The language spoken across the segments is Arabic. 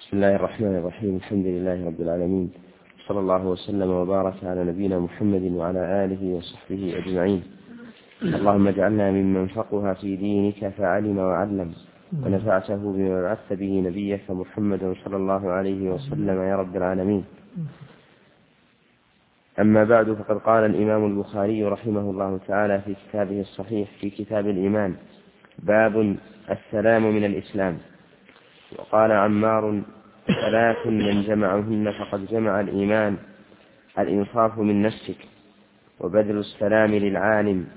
بسم الله الرحمن الرحيم. الحمد لله رب العالمين، صلى الله وسلم وبارك على نبينا محمد وعلى آله وصحبه أجمعين. اللهم اجعلنا ممن فقه في دينك فعلم وعلم، ونفعته بما بعثت به نبيك محمد صلى الله عليه وسلم يا رب العالمين. أما بعد، فقد قال الإمام البخاري رحمه الله تعالى في كتابه الصحيح في كتاب الإيمان: باب السلام من الإسلام. وقال عمار: ثلاث من جمعهن فقد جمع الإيمان: الإنصاف من نفسك، وبذل السلام للعالم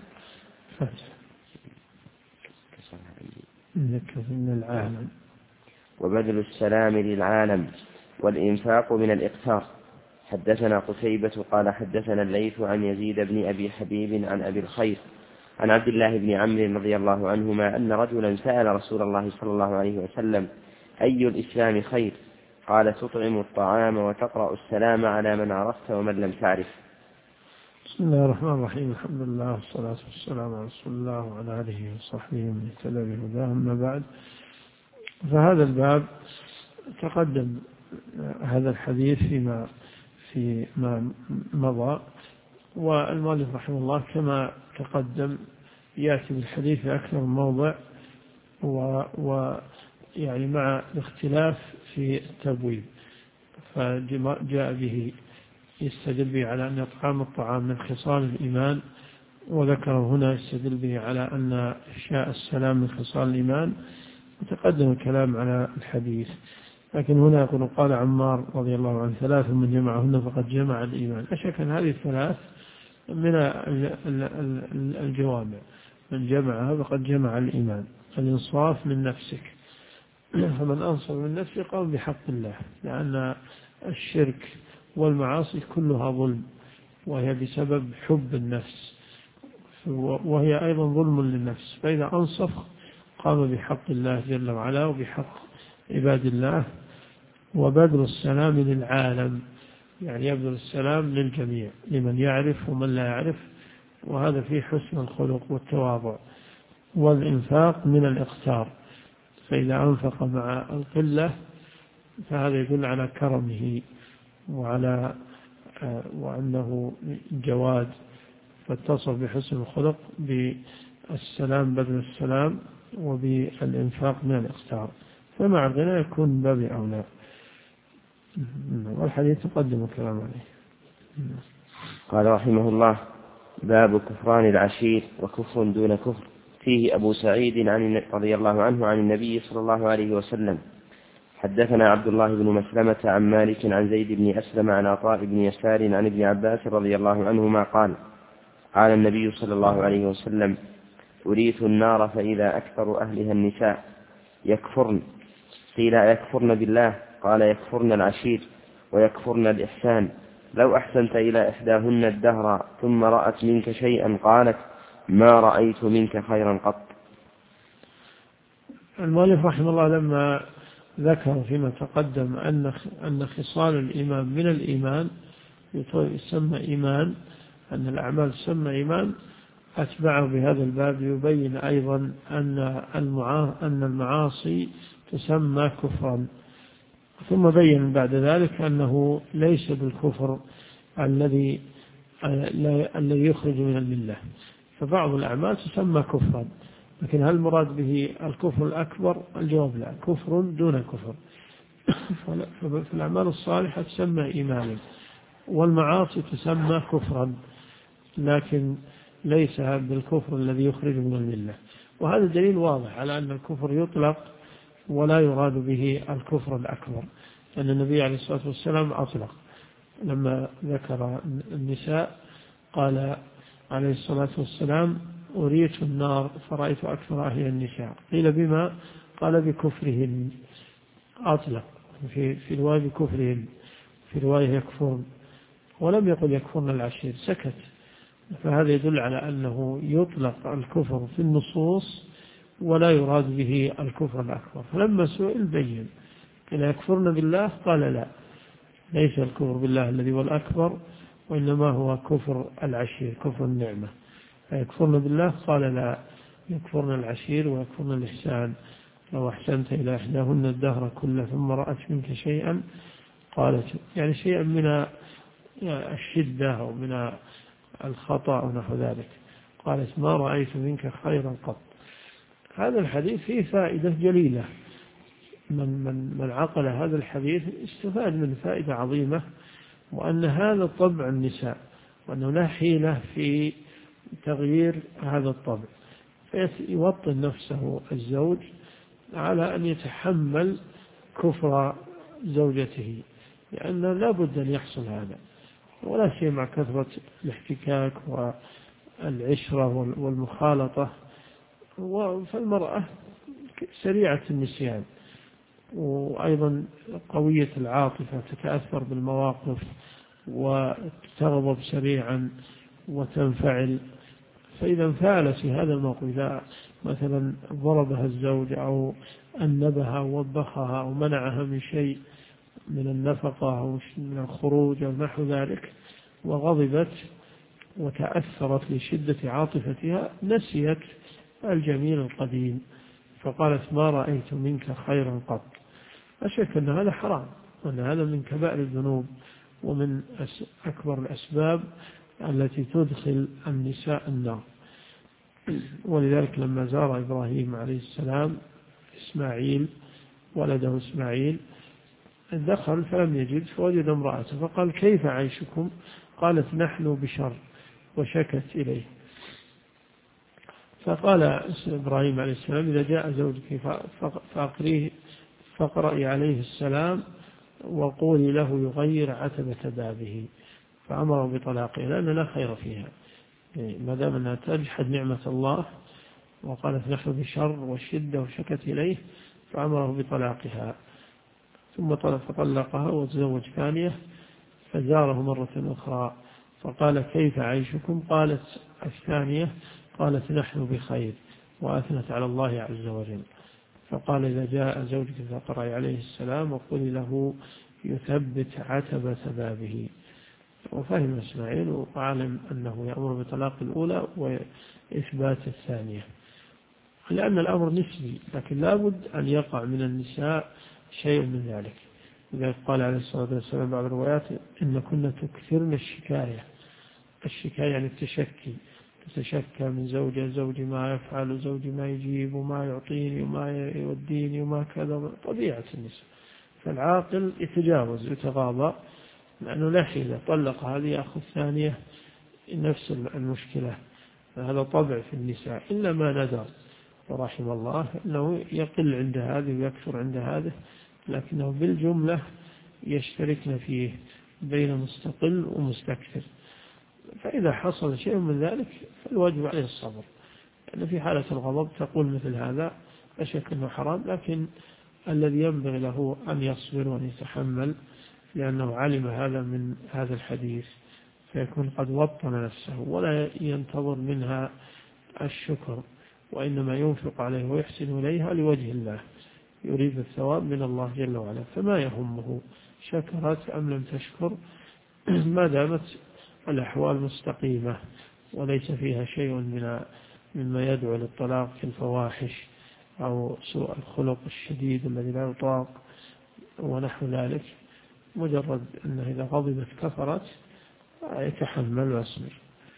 والإنفاق من الإقتار. حدثنا قتيبة قال حدثنا الليث عن يزيد بن أبي حبيب عن أبي الخير عن عبد الله بن عمرو رضي الله عنهما أن رجلا سأل رسول الله صلى الله عليه وسلم: أي الإسلام خير؟ قال: تطعم الطعام وتقرأ السلام على من عرفت ومن لم تعرف. بسم الله الرحمن الرحيم. الحمد لله والصلاة والسلام على رسول الله وعلى آله وصحبه ومن اهتدى بهداه. أما بعد، فهذا الباب تقدم هذا الحديث فيما مضى، والمؤلف رحمه الله كما تقدم يأتي بالحديث في أكثر من موضع، ويعني مع الاختلاف في التبويب، فجاء به يستدل به على أن إطعام الطعام من خصال الإيمان، وذكر هنا يستدل به على أن إفشاء السلام من خصال الإيمان، وتقدم الكلام على الحديث. لكن هنا يقول: قال عمار رضي الله عنه: ثلاث من جمعهن فقد جمع الإيمان. لا شك أن هذه الثلاث من الجوامع، من جمعها فقد جمع الإيمان. الإنصاف من نفسك، فمن أنصف من نفسه قام بحق الله، لأن الشرك والمعاصي كلها ظلم، وهي بسبب حب النفس، وهي أيضا ظلم للنفس. فإذا أنصف قام بحق الله جل وعلا وبحق عباد الله. وبذل السلام للعالم، يعني يبذل السلام للجميع، لمن يعرف ومن لا يعرف، وهذا فيه حسن الخلق والتواضع. والإنفاق من الإقتار، فإذا أنفق مع القلة فهذا يدل على كرمه وأنه جواد، فاتصف بحسن الخلق بالسلام، بذل السلام، وبالإنفاق من الإقتار، فمع الغنى يكون باب أولى. والحديث تقدم الكلام عليه. قال رحمه الله: باب كفران العشير وكفر دون كفر. فيه أبو سعيد رضي الله عنه عن النبي صلى الله عليه وسلم: حدثنا عبد الله بن مسلمة عن مالك عن زيد بن أسلم عن عطاء بن يسار عن ابن عباس رضي الله عنهما قال: قال النبي صلى الله عليه وسلم: أريت النار فإذا أكثر أهلها النساء يكفرن. قيل: يكفرن بالله؟ قال: يكفرن العشير ويكفرن الإحسان. لو أحسنت إلى إحداهن الدهر ثم رأت منك شيئا قالت: ما رأيت منك خيرا قط. المؤلف رحمه الله لما ذكر فيما تقدم أن خصال الإيمان من الإيمان يسمى إيمان، أن الأعمال تسمى إيمان، أتبعه بهذا الباب يبين أيضا أن المعاصي تسمى كفرا، ثم بين بعد ذلك أنه ليس بالكفر الذي يخرج من الملة. فبعض الأعمال تسمى كفرا، لكن هل المراد به الكفر الأكبر؟ الجواب لا، كفر دون كفر. فالأعمال الصالحة تسمى إيمانا، والمعاصي تسمى كفرا، لكن ليس بالكفر الذي يخرج من الملة. وهذا دليل واضح على أن الكفر يطلق ولا يراد به الكفر الأكبر، لأن النبي عليه الصلاة والسلام أطلق لما ذكر النساء، قال عليه الصلاة والسلام: أريت النار فرأيت أكثر أهلها النساء. قيل: بما؟ قال: بكفرهن. أطلق في رواية بكفرهن، في رواية يكفرن، ولم يقل يكفرن العشير، سكت. فهذا يدل على أنه يطلق الكفر في النصوص ولا يراد به الكفر الأكبر. فلما سئل بين: قيل: يكفرن بالله؟ قال: لا، ليس الكفر بالله الذي هو الأكبر، وإنما هو كفر العشير، كفر النعمة. فيكفرن بالله؟ قال: لا، يكفرن العشير ويكفرن الإحسان. لو أحسنت إلى إحداهن الدهر كله ثم رأت منك شيئا قالت يعني شيئا من الشدة أو من الخطأ أو نحو ذلك، قالت ما رأيت منك خيرا قط. هذا الحديث فيه فائدة جليلة، من عقل هذا الحديث استفاد من فائدة عظيمة، وأن هذا طبع النساء، وأنه لا حيلة في تغيير هذا الطبع، فيوطن نفسه الزوج على أن يتحمل كفر زوجته، لأن لا بد أن يحصل هذا، ولا شيء مع كثرة الاحتكاك والعشرة والمخالطة. فالمرأة سريعة النسيان، وأيضا قوية العاطفة، تتأثر بالمواقف وتغضب سريعا وتنفعل. فإذا انفعل في هذا الموقف، إذا مثلا ضربها الزوج أو أنبها أو وبخها أو منعها من شيء من النفقة أو من الخروج أو نحو ذلك، وغضبت وتأثرت لشدة عاطفتها، نسيت الجميل القديم، فقالت ما رأيت منك خيرا قط. أشك أن هذا حرام، وأن هذا من كبائر الذنوب ومن أكبر الأسباب التي تدخل النساء النار. ولذلك لما زار إبراهيم عليه السلام إسماعيل ولده إسماعيل، دخل فلم يجد، فوجد امرأته فقال كيف عيشكم؟ قالت نحن بشر، وشكت إليه. فقال إبراهيم عليه السلام إذا جاء زوجك فاقرأي عليه السلام وقولي له يغير عتبة بابه، فأمره بطلاقه، لأن لا خير فيها ما دام أنها تجحد نعمة الله، وقالت نحن بشر والشدة وشكت إليه، فأمره بطلاقها. ثم فطلقها وتزوج ثانية، فزاره مرة أخرى فقال كيف عيشكم؟ قالت الثانية قالت نحن بخير، وأثنت على الله عز وجل. فقال إذا جاء زوجك فاقرأي عليه السلام وقولي له يثبت عتبة بابه. وفهم إسماعيل وعلم أنه يأمر بطلاق الأولى وإثبات الثانية، لأن الأمر نسبي، لكن لابد أن يقع من النساء شيء من ذلك. لذلك قال عليه الصلاة والسلام بعض الروايات إن كنا تكثرن الشكاية يعني التشكي، تتشكى من زوجي ما يفعل، زوجي ما يجيب وما يعطيني وما يوديني وما كذا، طبيعة النساء. فالعاقل يتجاوز يتغاضى، لأنه لا حيلة، طلق هذه يأخذ ثانية نفس المشكلة. هذا طبع في النساء، إلا ما ندر ورحم الله أنه يقل عند هذه ويكثر عند هذه، لكنه بالجملة يشتركن فيه بين مستقل ومستكثر. فإذا حصل شيء من ذلك فالواجب عليه الصبر، لأن في حالة الغضب تقول مثل هذا لا شك أنه حرام، لكن الذي ينبغي له أن يصبر وأن يتحمل، لأنه علم هذا من هذا الحديث، فيكون قد وطن نفسه ولا ينتظر منها الشكر، وإنما ينفق عليه ويحسن إليها لوجه الله، يريد الثواب من الله جل وعلا، فما يهمه شكرت أم لم تشكر ما دامت الأحوال مستقيمة وليس فيها شيء مما يدعو للطلاق كالفواحش أو سوء الخلق الشديد الذي لا يطاق ونحو ذلك. مجرد أنه إذا غضبت كفرت يتحمل ويصبر.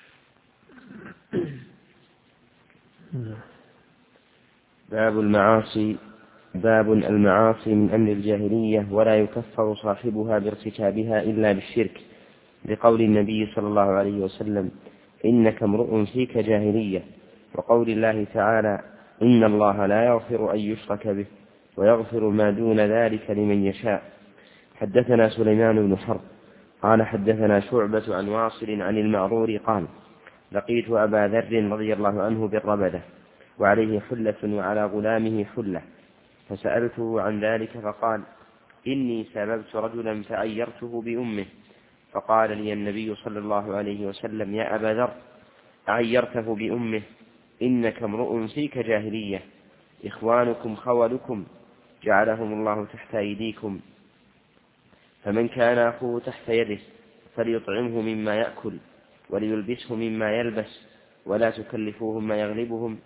باب المعاصي. باب المعاصي من أمر الجاهلية، ولا يكفر صاحبها بارتكابها إلا بالشرك، لقول النبي صلى الله عليه وسلم إنك امرؤ فيك جاهلية، وقول الله تعالى إن الله لا يغفر أن يشرك به ويغفر ما دون ذلك لمن يشاء. حدثنا سليمان بن حرب قال حدثنا شعبة عن واصل عن المعرور قال لقيت أبا ذر رضي الله عنه بالربدة وعليه حلة وعلى غلامه حلة، فسألته عن ذلك فقال إني سببت رجلا فأيرته بأمه، فقال لي النبي صلى الله عليه وسلم يا أبا ذر أعيرته بأمه؟ إنك امرؤ فيك جاهلية، إخوانكم خولكم جعلهم الله تحت أيديكم، فمن كان أخوه تحت يده فليطعمه مما يأكل وليلبسه مما يلبس، ولا تكلفوهم ما يغلبهم،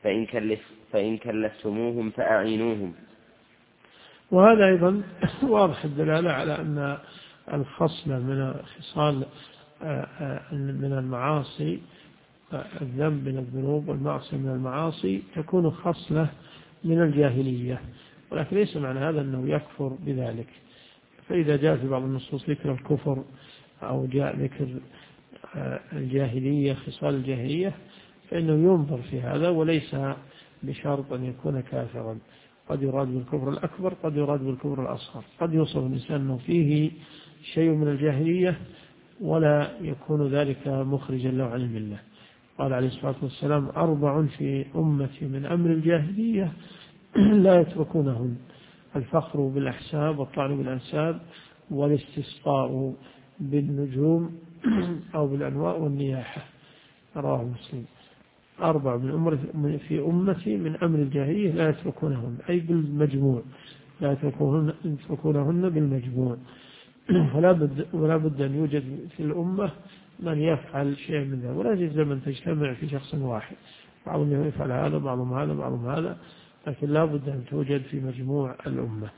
فإن كلفتموهم فأعينوهم. وهذا أيضا واضح الدلالة على أن الخصلة من خصال من المعاصي، الذنب من الذنوب والمعصية من المعاصي، تكون خصلة من الجاهلية، ولكن ليس معنى هذا أنه يكفر بذلك. فإذا جاء في بعض النصوص ذكر الكفر أو جاء ذكر الجاهلية، خصال الجاهلية، فإنه ينظر في هذا، وليس بشرط أن يكون كافرا. قد يراد بالكفر الأكبر، قد يراد بالكفر الأصغر، قد يوصف الإنسان أنه فيه شيء من الجاهلية ولا يكون ذلك مخرجا له عن الملة. قال عليه الصلاة والسلام: 4 في أمتي من أمر الجاهلية لا يتركونهن: الفخر بالأحساب والطعن بالأنساب والاستسقاء بالنجوم أو بالأنواء والنياحة. رواه مسلم. 4 من أمر في أمتي من أمر الجاهلية لا يتركونهن، أي بالمجموع، لا يتركونهن بالمجموع. ولا بد أن يوجد في الأمة من يفعل شيء من ذلك، ولا يجوز من تجتمع في شخص واحد، بعضهم يفعل هذا، بعضهم هذا، بعضهم هذا، لكن لا بد أن توجد في مجموع الأمة.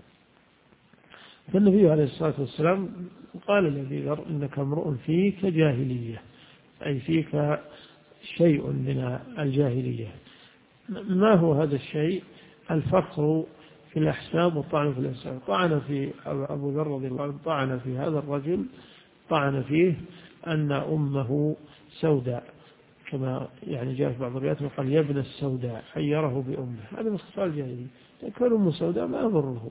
فالنبي عليه الصلاة والسلام قال لأبي ذر: إنك امرؤ فيك جاهلية، أي فيك شيء من الجاهلية. ما هو هذا الشيء؟ الفخر في الأحساب والطعن في الأنساب. طعن في أبو ذر رضي الله عنه، طعن في هذا الرجل، طعن فيه أن أمه سوداء، كما يعني جاء في بعض الروايات وقال: يا ابن السوداء، حيره بأمه. هذا من خصال الجاهلية، كون أمه سوداء ما يضره،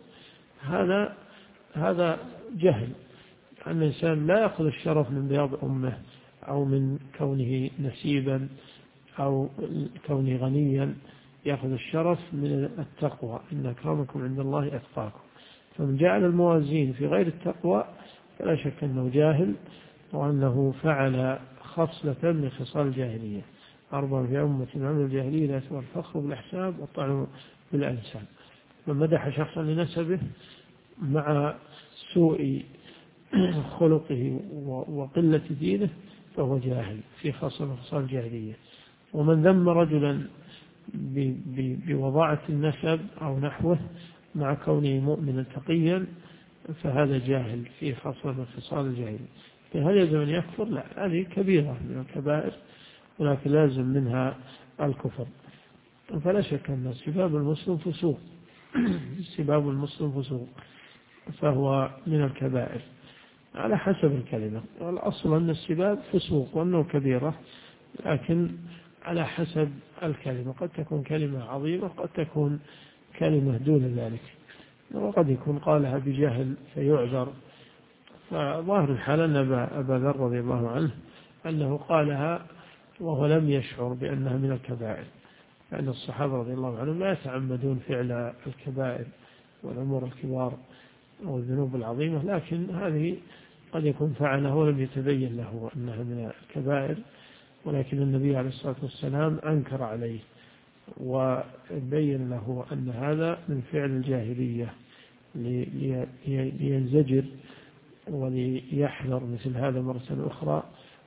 هذا جهل. أن الإنسان لا يأخذ الشرف من بياض أمه أو من كونه نسيبا أو كونه غنيا، يأخذ الشرف من التقوى: إن أكرمكم عند الله أتقاكم. فمن جعل الموازين في غير التقوى فلا شك أنه جاهل، وأنه فعل خصلة من خصال الجاهلية. 4 في أمة من أمر الجاهلية لا يتبع: الفخر بالأحساب والطعن بالأنساب. من مدح شخصا لنسبه مع سوء خلقه وقلة دينه فهو جاهل في خصال الجاهلية. ومن ذم رجلا بوضاعة النسب أو نحوه مع كونه مؤمنا تقيا فهذا جاهل في خصال الجاهلية. هل يلزم أن يكفر؟ لا، هذه كبيرة من الكبائر، ولكن لازم منها الكفر. فلا شك أن سباب المسلم فسوق، سباب المسلم فسوق، فهو من الكبائر على حسب الكلمة. والأصل أن السباب فسوق وأنه كبيرة، لكن على حسب الكلمة. قد تكون كلمة عظيمة، قد تكون كلمة دون ذلك، وقد يكون قالها بجهل فيعذر. فظاهر الحال أن أبا ذر رضي الله عنه أنه قالها وهو لم يشعر بأنها من الكبائر، لأن الصحابة رضي الله عنهم لا يتعمدون فعل الكبائر والأمور الكبار والذنوب العظيمة، لكن هذه قد يكون فعلها ولم يتبين له أنها من الكبائر، ولكن النبي عليه الصلاة والسلام أنكر عليه وبين له أن هذا من فعل الجاهلية لينزجر وليحذر مثل هذا مرة أخرى،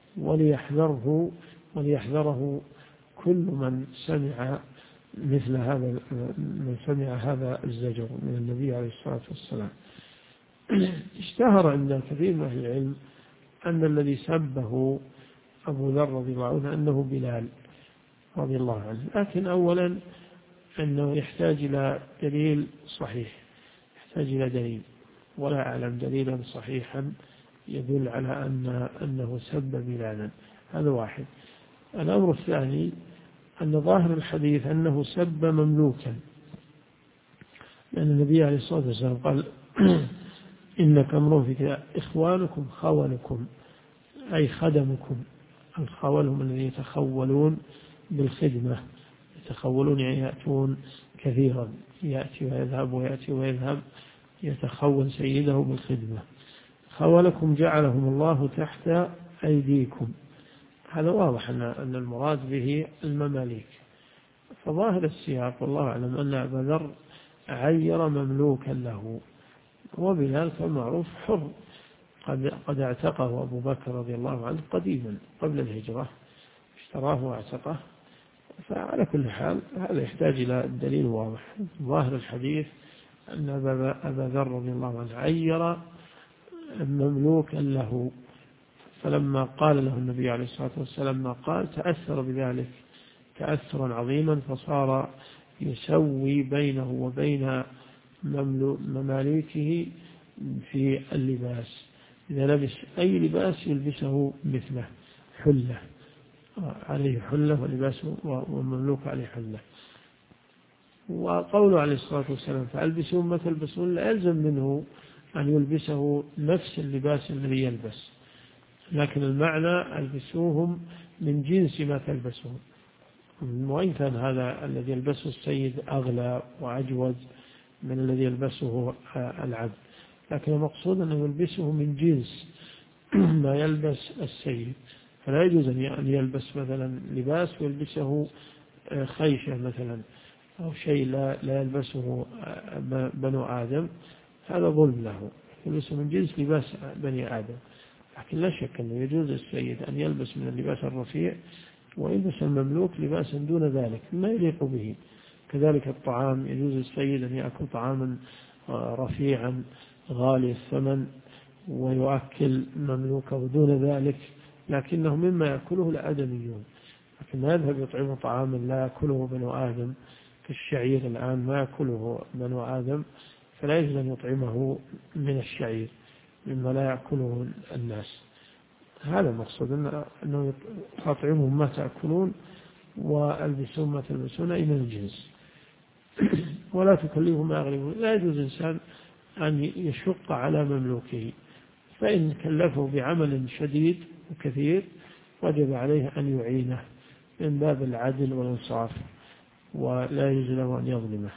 وليحذره كل من سمع مثل هذا، من سمع هذا الزجر من النبي عليه الصلاة والسلام. اشتهر عند كثير من أهل العلم أن الذي سبه أبو ذر رضي الله عنه أنه بلال رضي الله عنه، لكن أولا أنه يحتاج إلى دليل صحيح، يحتاج إلى دليل، ولا أعلم دليلا صحيحا يدل على أنه سب بلالا. هذا واحد. الأمر الثاني أن ظاهر الحديث أنه سب مملوكا، لأن النبي عليه الصلاة والسلام قال: إنك امرؤ فيك إخوانكم خولكم، أي خدمكم. الخول هم الذين يتخولون بالخدمة، يتخولون يعني يأتون كثيرا، يأتي ويذهب ويأتي ويذهب، يتخول سيده بالخدمة. خولكم جعلهم الله تحت أيديكم. هذا واضح أن المراد به المماليك. فظاهر السياق والله أعلم أن أبا ذر عير مملوكا له، وبلال كالمعروف حر، قد اعتقه أبو بكر رضي الله عنه قديما قبل الهجرة، اشتراه واعتقه، فعلى كل حال هذا يحتاج إلى دليل واضح. ظاهر الحديث أن أبا ذر رضي الله عنه عير مملوكا له، فلما قال له النبي عليه الصلاة والسلام ما قال تأثر بذلك تأثرا عظيما، فصار يسوي بينه وبين مماليكه في اللباس، إذا لبس أي لباس يلبسه مثله، حلة عليه حلة ولباسه ومملوك عليه حلة. وقوله عليه الصلاة والسلام فألبسون ما تلبسون لا يلزم منه أن يلبسه نفس اللباس الذي يلبس، لكن المعنى ألبسوهم من جنس ما تلبسون، وإن كان هذا الذي يلبسه السيد أغلى وأجود من الذي يلبسه العبد، لكن المقصود أنه يلبسه من جنس ما يلبس السيد. فلا يجوز أن يلبس مثلا لباس ويلبسه خيشة مثلا أو شيء لا يلبسه بنو آدم، هذا ظلم له، يلبسه من جنس لباس بني آدم. لكن لا شك أنه يجوز السيد أن يلبس من اللباس الرفيع ويلبس المملوك لباسا دون ذلك ما يليق به. كذلك الطعام يجوز السيد أن يأكل طعاما رفيعا غالي الثمن ويؤكل مملوكه دون ذلك، لكنه مما يأكله الآدميون، لكن ما يذهب يطعم طعاما لا يأكله بنو آدم كالشعير الآن ما يأكله بنو آدم، فلا يجوز أن يطعمه من الشعير مما لا يأكله الناس. هذا المقصود أنه أطعمهم ما تأكلون وألبسون ما تلبسون أي من الجنس ولا تكلفهم ما يغلبون. لا يجوز إنسان أن يشق على مملوكه، فإن كلفه بعمل شديد وكثير وجب عليه أن يعينه من باب العدل والإنصاف، ولا يجوز له أن يظلمه.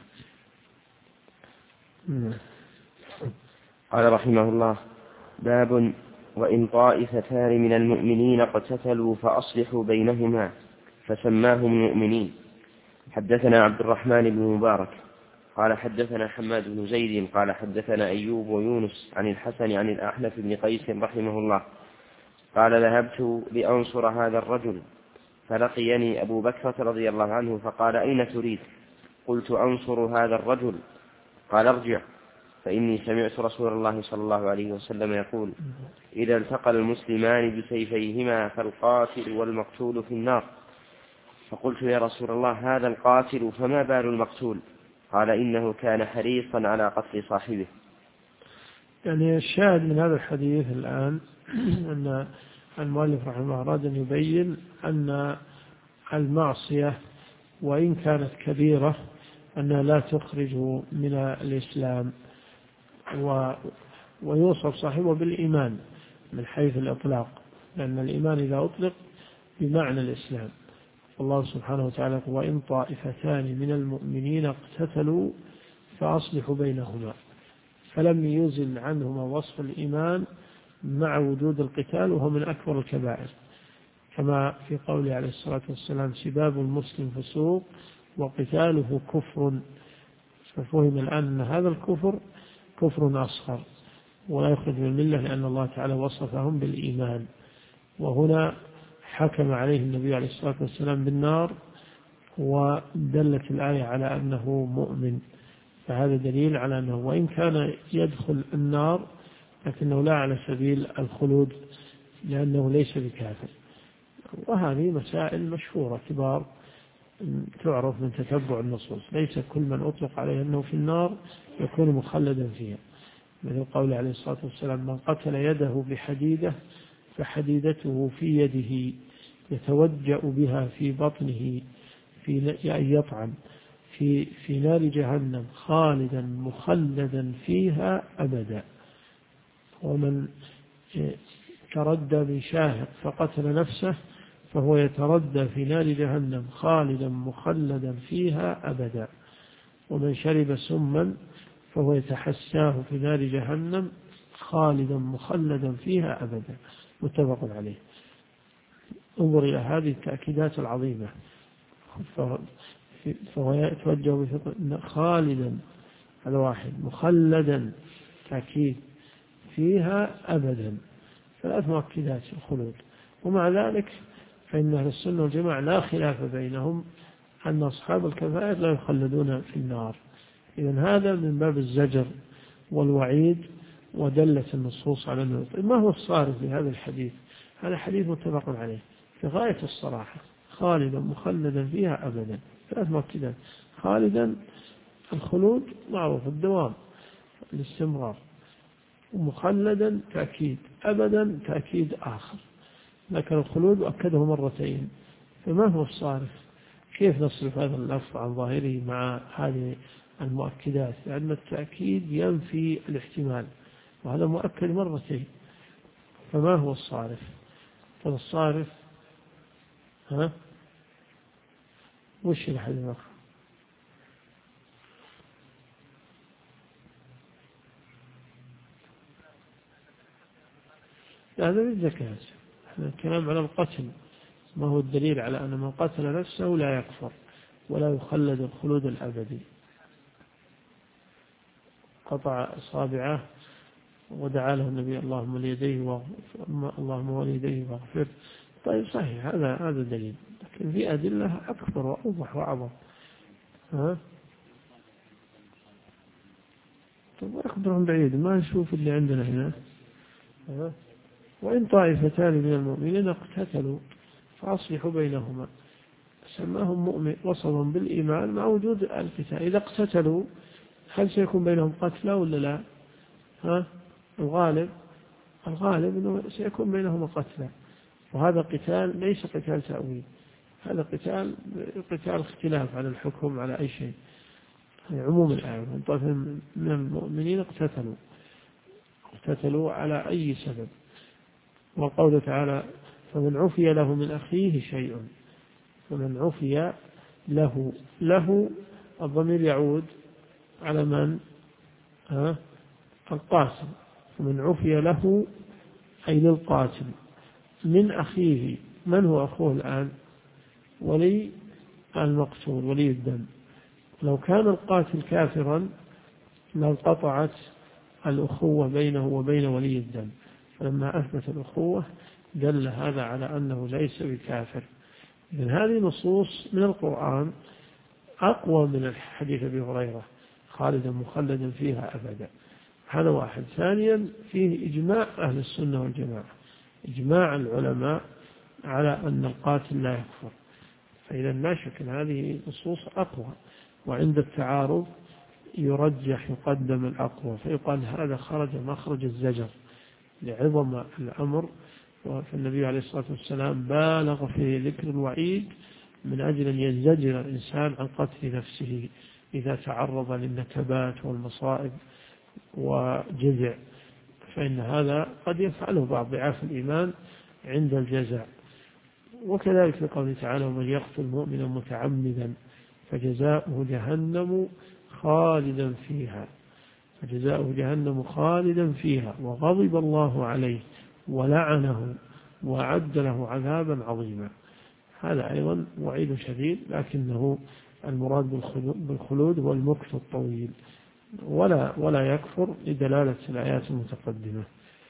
قال رحمه الله: باب وإن طائفتان من المؤمنين اقتتلوا فأصلحوا بينهما فسماهم المؤمنين. حدثنا عبد الرحمن بن مبارك قال حدثنا حماد بن زيد قال حدثنا أيوب ويونس عن الحسن عن الأحنف بن قيس رحمه الله قال: ذهبت لأنصر هذا الرجل فلقيني أبو بكرة رضي الله عنه فقال: أين تريد؟ قلت: أنصر هذا الرجل. قال: ارجع فإني سمعت رسول الله صلى الله عليه وسلم يقول: إذا التقى المسلمان بسيفيهما فالقاتل والمقتول في النار. فقلت: يا رسول الله هذا القاتل فما بال المقتول؟ قال: إنه كان حريصا على قتل صاحبه. يعني الشاهد من هذا الحديث الآن أن المؤلف رحمه الله أراد أن يبين أن المعصية وإن كانت كبيرة أنها لا تخرج من الإسلام، ويوصف صاحبه بالإيمان من حيث الإطلاق، لأن الإيمان إذا أطلق بمعنى الإسلام. الله سبحانه وتعالى يقول: وإن طائفتان من المؤمنين اقتتلوا فأصلحوا بينهما، فلم يزل عنهما وصف الإيمان مع وجود القتال، وهو من أكبر الكبائر، كما في قوله عليه الصلاة والسلام: سباب المسلم فسوق وقتاله كفر. ففهم الآن أن هذا الكفر كفر أصغر ولا يخرج من الملة، لأن الله تعالى وصفهم بالإيمان، وهنا حكم عليه النبي عليه الصلاة والسلام بالنار، ودلت الآية على أنه مؤمن، فهذا دليل على أنه وإن كان يدخل النار لكنه لا على سبيل الخلود، لأنه ليس بكافر. وهذه مسائل مشهورة كبار تعرف من تتبع النصوص، ليس كل من أطلق عليه أنه في النار يكون مخلدا فيها، مثل قول عليه الصلاة والسلام: من قتل يده بحديدة فحديدته في يده يتوجأ بها في بطنه يعني يطعن في نار جهنم خالدا مخلدا فيها أبدا. ومن تردى من شاهق فقتل نفسه فهو يتردى في نار جهنم خالدا مخلدا فيها أبدا. ومن شرب سما فهو يتحساه في نار جهنم خالدا مخلدا فيها أبدا. متفق عليه. انظر إلى هذه التأكيدات العظيمة، فهو يتوجه خالدا هذا واحد، مخلدا تأكيد، فيها أبدا، ثلاث مؤكدات الخلود. ومع ذلك فإن أهل السنة والجماعة لا خلاف بينهم أن أصحاب الكبائر لا يخلدون في النار. إذن هذا من باب الزجر والوعيد، ودلت النصوص على أنه. ما هو الصارف في هذا الحديث؟ هذا حديث متفق عليه في غاية الصراحة: خالدا مخلدا فيها أبدا. 3 مؤكدات: خالدا الخلود معروف الدوام الاستمرار، ومخلدا تأكيد، أبدا تأكيد آخر، لكن الخلود أكده 2 مرتين. فما هو الصارف؟ كيف نصرف هذا اللفظ عن ظاهره مع هذه المؤكدات؟ لأن التأكيد ينفي الاحتمال، وهذا مؤكد 2 مرتين. فما هو الصارف؟ فالصارف وش الحديث الآخر؟ هذا بالزكاة. الكلام على القتل، ما هو الدليل على أن من قتل نفسه لا يكفر ولا يخلد الخلود الأبدي؟ قطع إصابعه ودعا له النبي: اللهم وليديه واغفر. طيب صحيح، هذا دليل، لكن في أدلة أكبر وأوضح وأعظم. طيب أخبرهم بعيد، ما نشوف اللي عندنا هنا. وإن طائفتان من المؤمنين اقتتلوا فأصلحوا بينهما. سماهم مؤمن، وصلهم بالإيمان مع وجود القتال. إذا اقتتلوا هل سيكون بينهم قتلى ولا لا؟ الغالب أنه سيكون بينهما قتلى. وهذا قتال ليس قتال تأويل، هذا قتال اختلاف على الحكم على أي شيء. عموم الآية: من طائفة من المؤمنين اقتتلوا على أي سبب. وقوله تعالى: فمن عفي له من أخيه شيء. فمن عفي له الضمير يعود على من؟ القاتل. فمن عفي له أي للقاتل من أخيه. من هو أخوه الآن؟ ولي المقتول، ولي الدم. لو كان القاتل كافرا لانقطعت الأخوة بينه وبين ولي الدم، فلما أثبت الأخوة دل هذا على أنه ليس بكافر. إذن هذه نصوص من القرآن أقوى من الحديث أبي هريرة: خالدا مخلدا فيها أبدا. هذا واحد. ثانيا، فيه إجماع أهل السنة والجماعة، إجماع العلماء على أن القاتل لا يكفر. فإذا لا شك أن هذه نصوص أقوى، وعند التعارض يقدم الأقوى، فيقال هذا خرج مخرج الزجر لعظم الأمر. فالنبي عليه الصلاة والسلام بالغ في ذكر الوعيد من أجل أن يزجر الإنسان عن قتل نفسه إذا تعرض للنكبات والمصائب وجزع، فإن هذا قد يفعله بعض ضعاف الإيمان عند الجزع. وكذلك في قوله تعالى: ومن يقتل مؤمنا متعمدا فجزاؤه جهنم خالدا فيها وغضب الله عليه ولعنه وأعد له عذابا عظيما. هذا أيضا وعيد شديد، لكنه المراد بالخلود هو المكث الطويل، ولا يكفر لدلالة الآيات المتقدمة.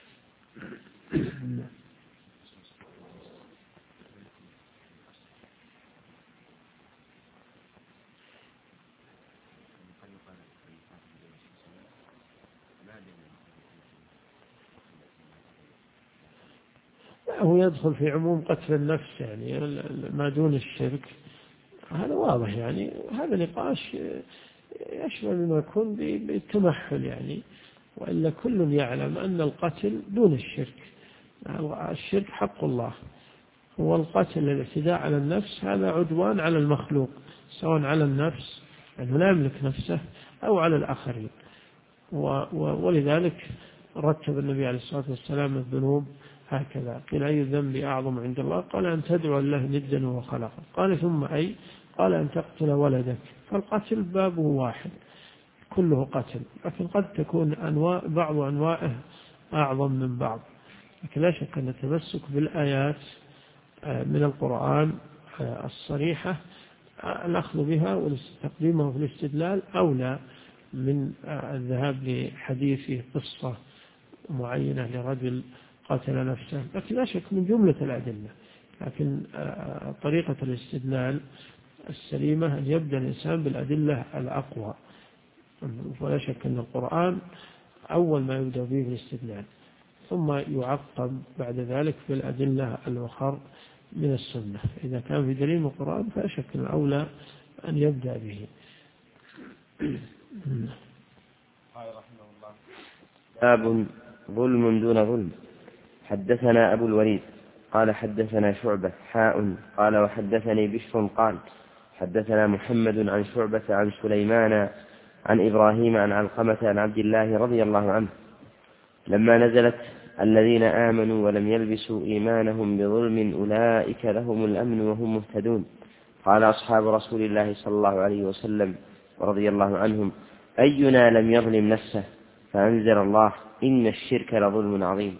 هو يدخل في عموم قتل النفس، يعني ما دون الشرك، هذا واضح. يعني هذا نقاش يشمل ما يكون بالتمحل، يعني وإلا كل يعلم أن القتل دون الشرك. الشرك حق الله، هو القتل الاعتداء على النفس، هذا عدوان على المخلوق، سواء على النفس أنه لا يملك نفسه أو على الآخرين. ولذلك رتب النبي عليه الصلاة والسلام الذنوب هكذا: قيل أي الذنب أعظم عند الله؟ قال أن تدعو الله ندا وهو خلقك. قال ثم أي؟ قال أن تقتل ولدك. فالقتل بابه واحد، كله قتل، لكن قد تكون بعض أنواعه أعظم من بعض. لكن لا شك أن التمسك بالآيات من القرآن الصريحة، الأخذ بها واستقديمه في الاستدلال أولى من الذهاب لحديث قصة معينة لرجل قتل نفسه. لكن لا شك من جملة الأدلة، لكن طريقة الاستدلال السليمة أن يبدأ الإنسان بالأدلة الأقوى، ولا شك أن القرآن أول ما يبدأ به الاستدلال، ثم يعقب بعد ذلك بالأدلة الأخرى من السنة. إذا كان في دليل من القرآن فلا شك أن الأولى أن يبدأ به. قال رحمه الله: باب ظلم دون ظلم. حدثنا أبو الوليد قال حدثنا شعبة قال وحدثني بشر قال حدثنا محمد عن شعبة عن سليمان عن إبراهيم عن علقمة عن عبد الله رضي الله عنه لما نزلت الذين آمنوا ولم يلبسوا إيمانهم بظلم أولئك لهم الأمن وهم مهتدون. قال أصحاب رسول الله صلى الله عليه وسلم ورضي الله عنهم: أينا لم يظلم نفسه؟ فأنزل الله: إن الشرك لظلم عظيم.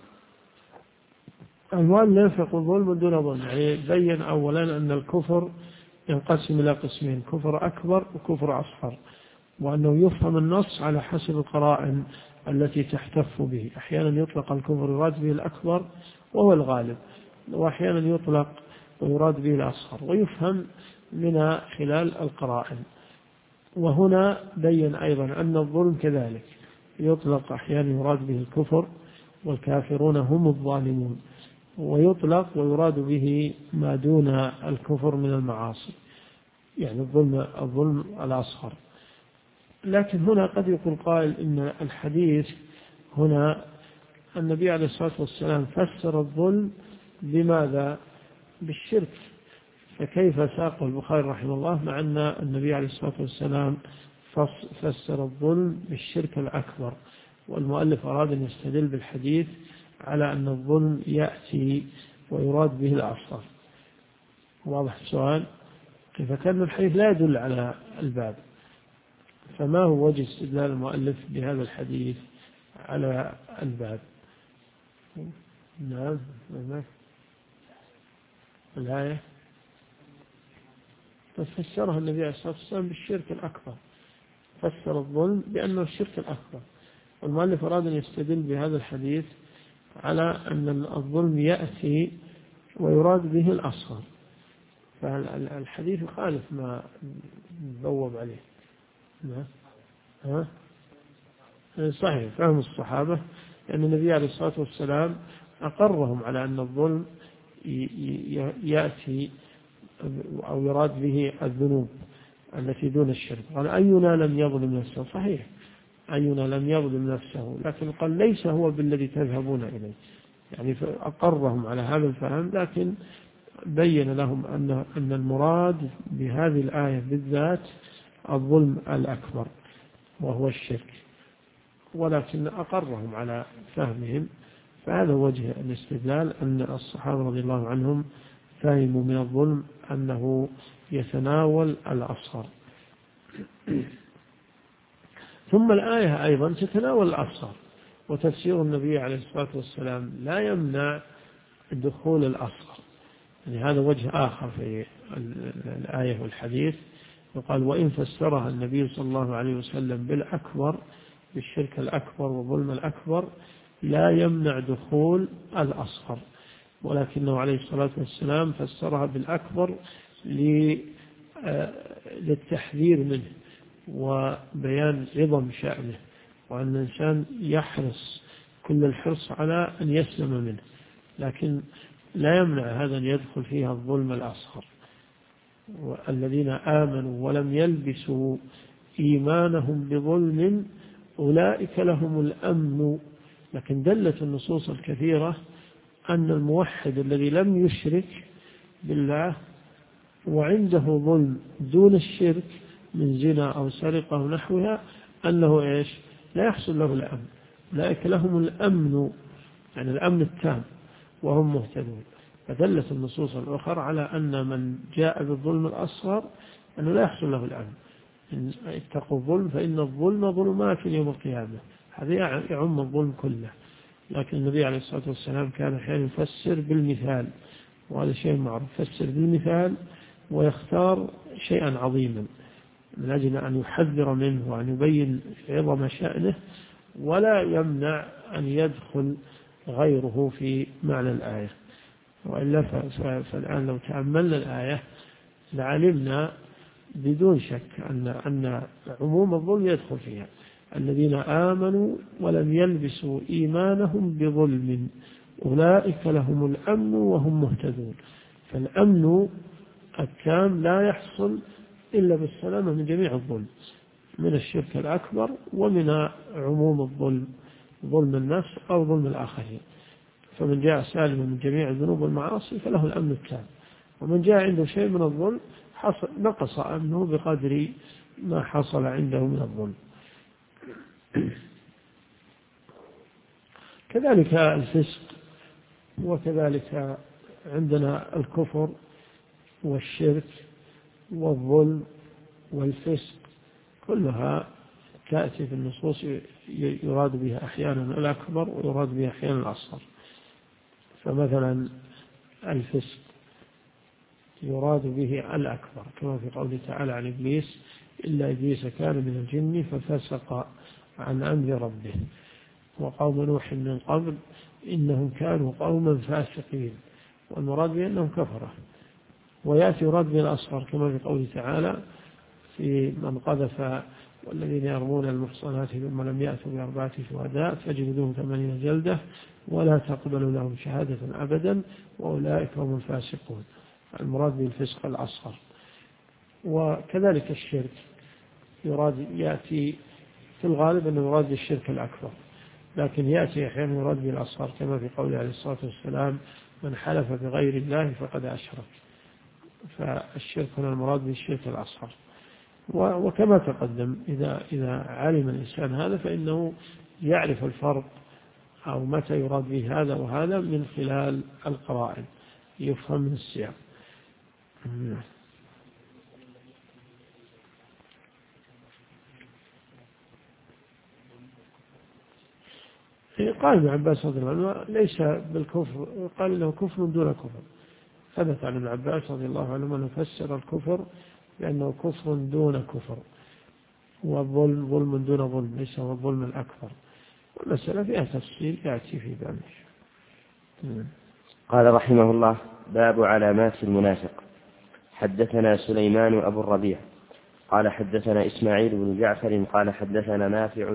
المؤلف يقول ظلم دون ظلم، يعني بين أولا أن الكفر ينقسم إلى قسمين: كفر أكبر وكفر أصغر، وأنه يفهم النص على حسب القرائن التي تحتف به. أحيانا يطلق الكفر يراد به الأكبر وهو الغالب، وأحيانا يطلق ويراد به الأصغر، ويفهم من خلال القرائن. وهنا بين أيضا أن الظلم كذلك يطلق أحيانا يراد به الكفر والكافرون هم الظالمون، ويطلق ويراد به ما دون الكفر من المعاصي، يعني الظلم الأصغر. لكن هنا قد يقول قائل إن الحديث هنا النبي عليه الصلاة والسلام فسر الظلم بماذا؟ بالشرك، فكيف ساق البخاري رحمه الله مع أن النبي عليه الصلاة والسلام فسر الظلم بالشرك الأكبر، والمؤلف أراد أن يستدل بالحديث على أن الظلم يأتي ويراد به الأصغر. واضح السؤال؟ كيف كان الحديث لا يدل على الباب، فما هو وجه استدلال المؤلف بهذا الحديث على الباب؟ نعم، الآية فسرها النبي عليه الصلاة والسلام بالشرك الأكبر، فسر الظلم بأنه الشرك الأكبر، والمؤلف أراد أن يستدل بهذا الحديث على أن الظلم يأتي ويراد به الأصغر، فالحديث يخالف ما بوب عليه. صحيح، فهم الصحابة لأن النبي عليه الصلاة والسلام أقرهم على أن الظلم يأتي أو يراد به الذنوب التي دون الشرك. قال: أينا لم يظلم نفسه؟ صحيح، أينا لم يظلم نفسه، لكن قال: ليس هو بالذي تذهبون إليه، يعني أقرهم على هذا الفهم، لكن بين لهم أن المراد بهذه الآية بالذات الظلم الأكبر وهو الشرك، ولكن أقرهم على فهمهم. فهذا وجه الاستدلال، أن الصحابة رضي الله عنهم فهموا من الظلم أنه يتناول الأصغر. ثم الآية أيضا تتناول الأصغر، وتفسير النبي عليه الصلاة والسلام لا يمنع دخول الأصغر، يعني هذا وجه آخر في الآية والحديث. يقال: وإن فسرها النبي صلى الله عليه وسلم بالأكبر، بالشرك الأكبر والظلم الأكبر، لا يمنع دخول الأصغر، ولكنه عليه الصلاة والسلام فسرها بالأكبر للتحذير منه وبيان عظم شأنه، وأن الإنسان يحرص كل الحرص على أن يسلم منه، لكن لا يمنع هذا أن يدخل فيها الظلم الأصغر. والذين آمنوا ولم يلبسوا إيمانهم بظلم أولئك لهم الأمن. لكن دلت النصوص الكثيرة أن الموحد الذي لم يشرك بالله وعنده ظلم دون الشرك من زنا أو سرقة أو نحوها، أنه لا يحصل له الأمن. أولئك لهم الأمن، يعني الأمن التام وهم مهتدون. فدلت النصوص الأخرى على أن من جاء بالظلم الأصغر أنه لا يحصل له الأمن. إن اتقوا الظلم فإن الظلم ظلمات يوم القيامة، هذا يعم الظلم كله. لكن النبي عليه الصلاة والسلام كان أحيانا يفسر بالمثال، وهذا شيء معروف، يفسر بالمثال ويختار شيئا عظيما من أجل أن يحذر منه وأن يبين عظم شأنه، ولا يمنع أن يدخل غيره في معنى الآية. وإلا فالآن لو تأملنا الآية لعلمنا بدون شك أن عموم الظلم يدخل فيها. الذين آمنوا ولم يلبسوا إيمانهم بظلم أولئك لهم الأمن وهم مهتدون. فالأمن التام لا يحصل إلا بالسلامة من جميع الظلم، من الشرك الأكبر ومن عموم الظلم، ظلم النفس أو ظلم الآخرين. فمن جاء سالما من جميع الذنوب والمعاصي فله الأمن التام، ومن جاء عنده شيء من الظلم نقص أمنه بقدر ما حصل عنده من الظلم. كذلك الفسق، وكذلك عندنا الكفر والشرك والظلم والفسق، كلها تأتي في النصوص يراد بها أحيانا الأكبر ويراد بها أحيانا الأصغر. فمثلا الفسق يراد به الأكبر كما في قوله تعالى عن إبليس إلا إبليس كان من الجن ففسق عن أمر ربه، وقوم نوح من قبل إنهم كانوا قوما فاسقين، والمراد به أنهم كفرة. ويأتي يراد به الأصغر كما في قوله تعالى في من قذف والذين يرمون المحصنات ثم لم يأتوا بأربعة شهداء فاجلدوهم 80 جلدة ولا تقبلوا لهم شهادة أبدا وأولئك هم الفاسقون. المراد بالفسق الأصغر. وكذلك الشرك يأتي في الغالب أنه يراد بالشرك الأكبر، لكن يأتي أحيانا يراد بالأصغر كما في قوله عليه الصلاة والسلام من حلف بغير الله فقد أشرك. فالشرك هنا المراد بالشرك الأصغر. وكما تقدم إذا علم الإنسان هذا فإنه يعرف الفرق أو متى يراد به هذا وهذا من خلال القرائن، يفهم من السياق. قال ابن عباس رضي الله عنه ليس بالكفر، قال له كفر دون كفر. ثبت عن ابن عباس رضي الله عنه أنه فسر الكفر لأنه كفر دون كفر، والظلم ظلم دون ظلم، ليس هو الظلم الأكبر. والمسألة فيها تفصيل يأتي في بابه. قال رحمه الله: باب علامات المنافق. حدثنا سليمان أبو الربيع قال حدثنا إسماعيل بن جعفر قال حدثنا نافع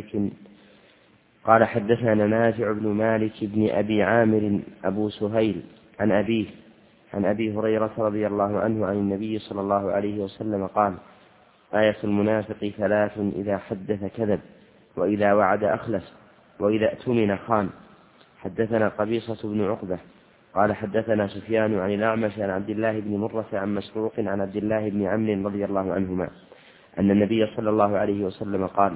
بن مالك بن أبي عامر أبو سهيل عن أبي هريرة رضي الله عنه عن النبي صلى الله عليه وسلم قال: آية المنافق 3: إذا حدث كذب، وإذا وعد أخلف، وإذا اؤتمن خان. حدثنا قبيصة بن عقبة قال حدثنا سفيان عن الأعمش عن عبد الله بن مرة عن مسروق عن عبد الله بن عمرو رضي الله عنهما أن النبي صلى الله عليه وسلم قال: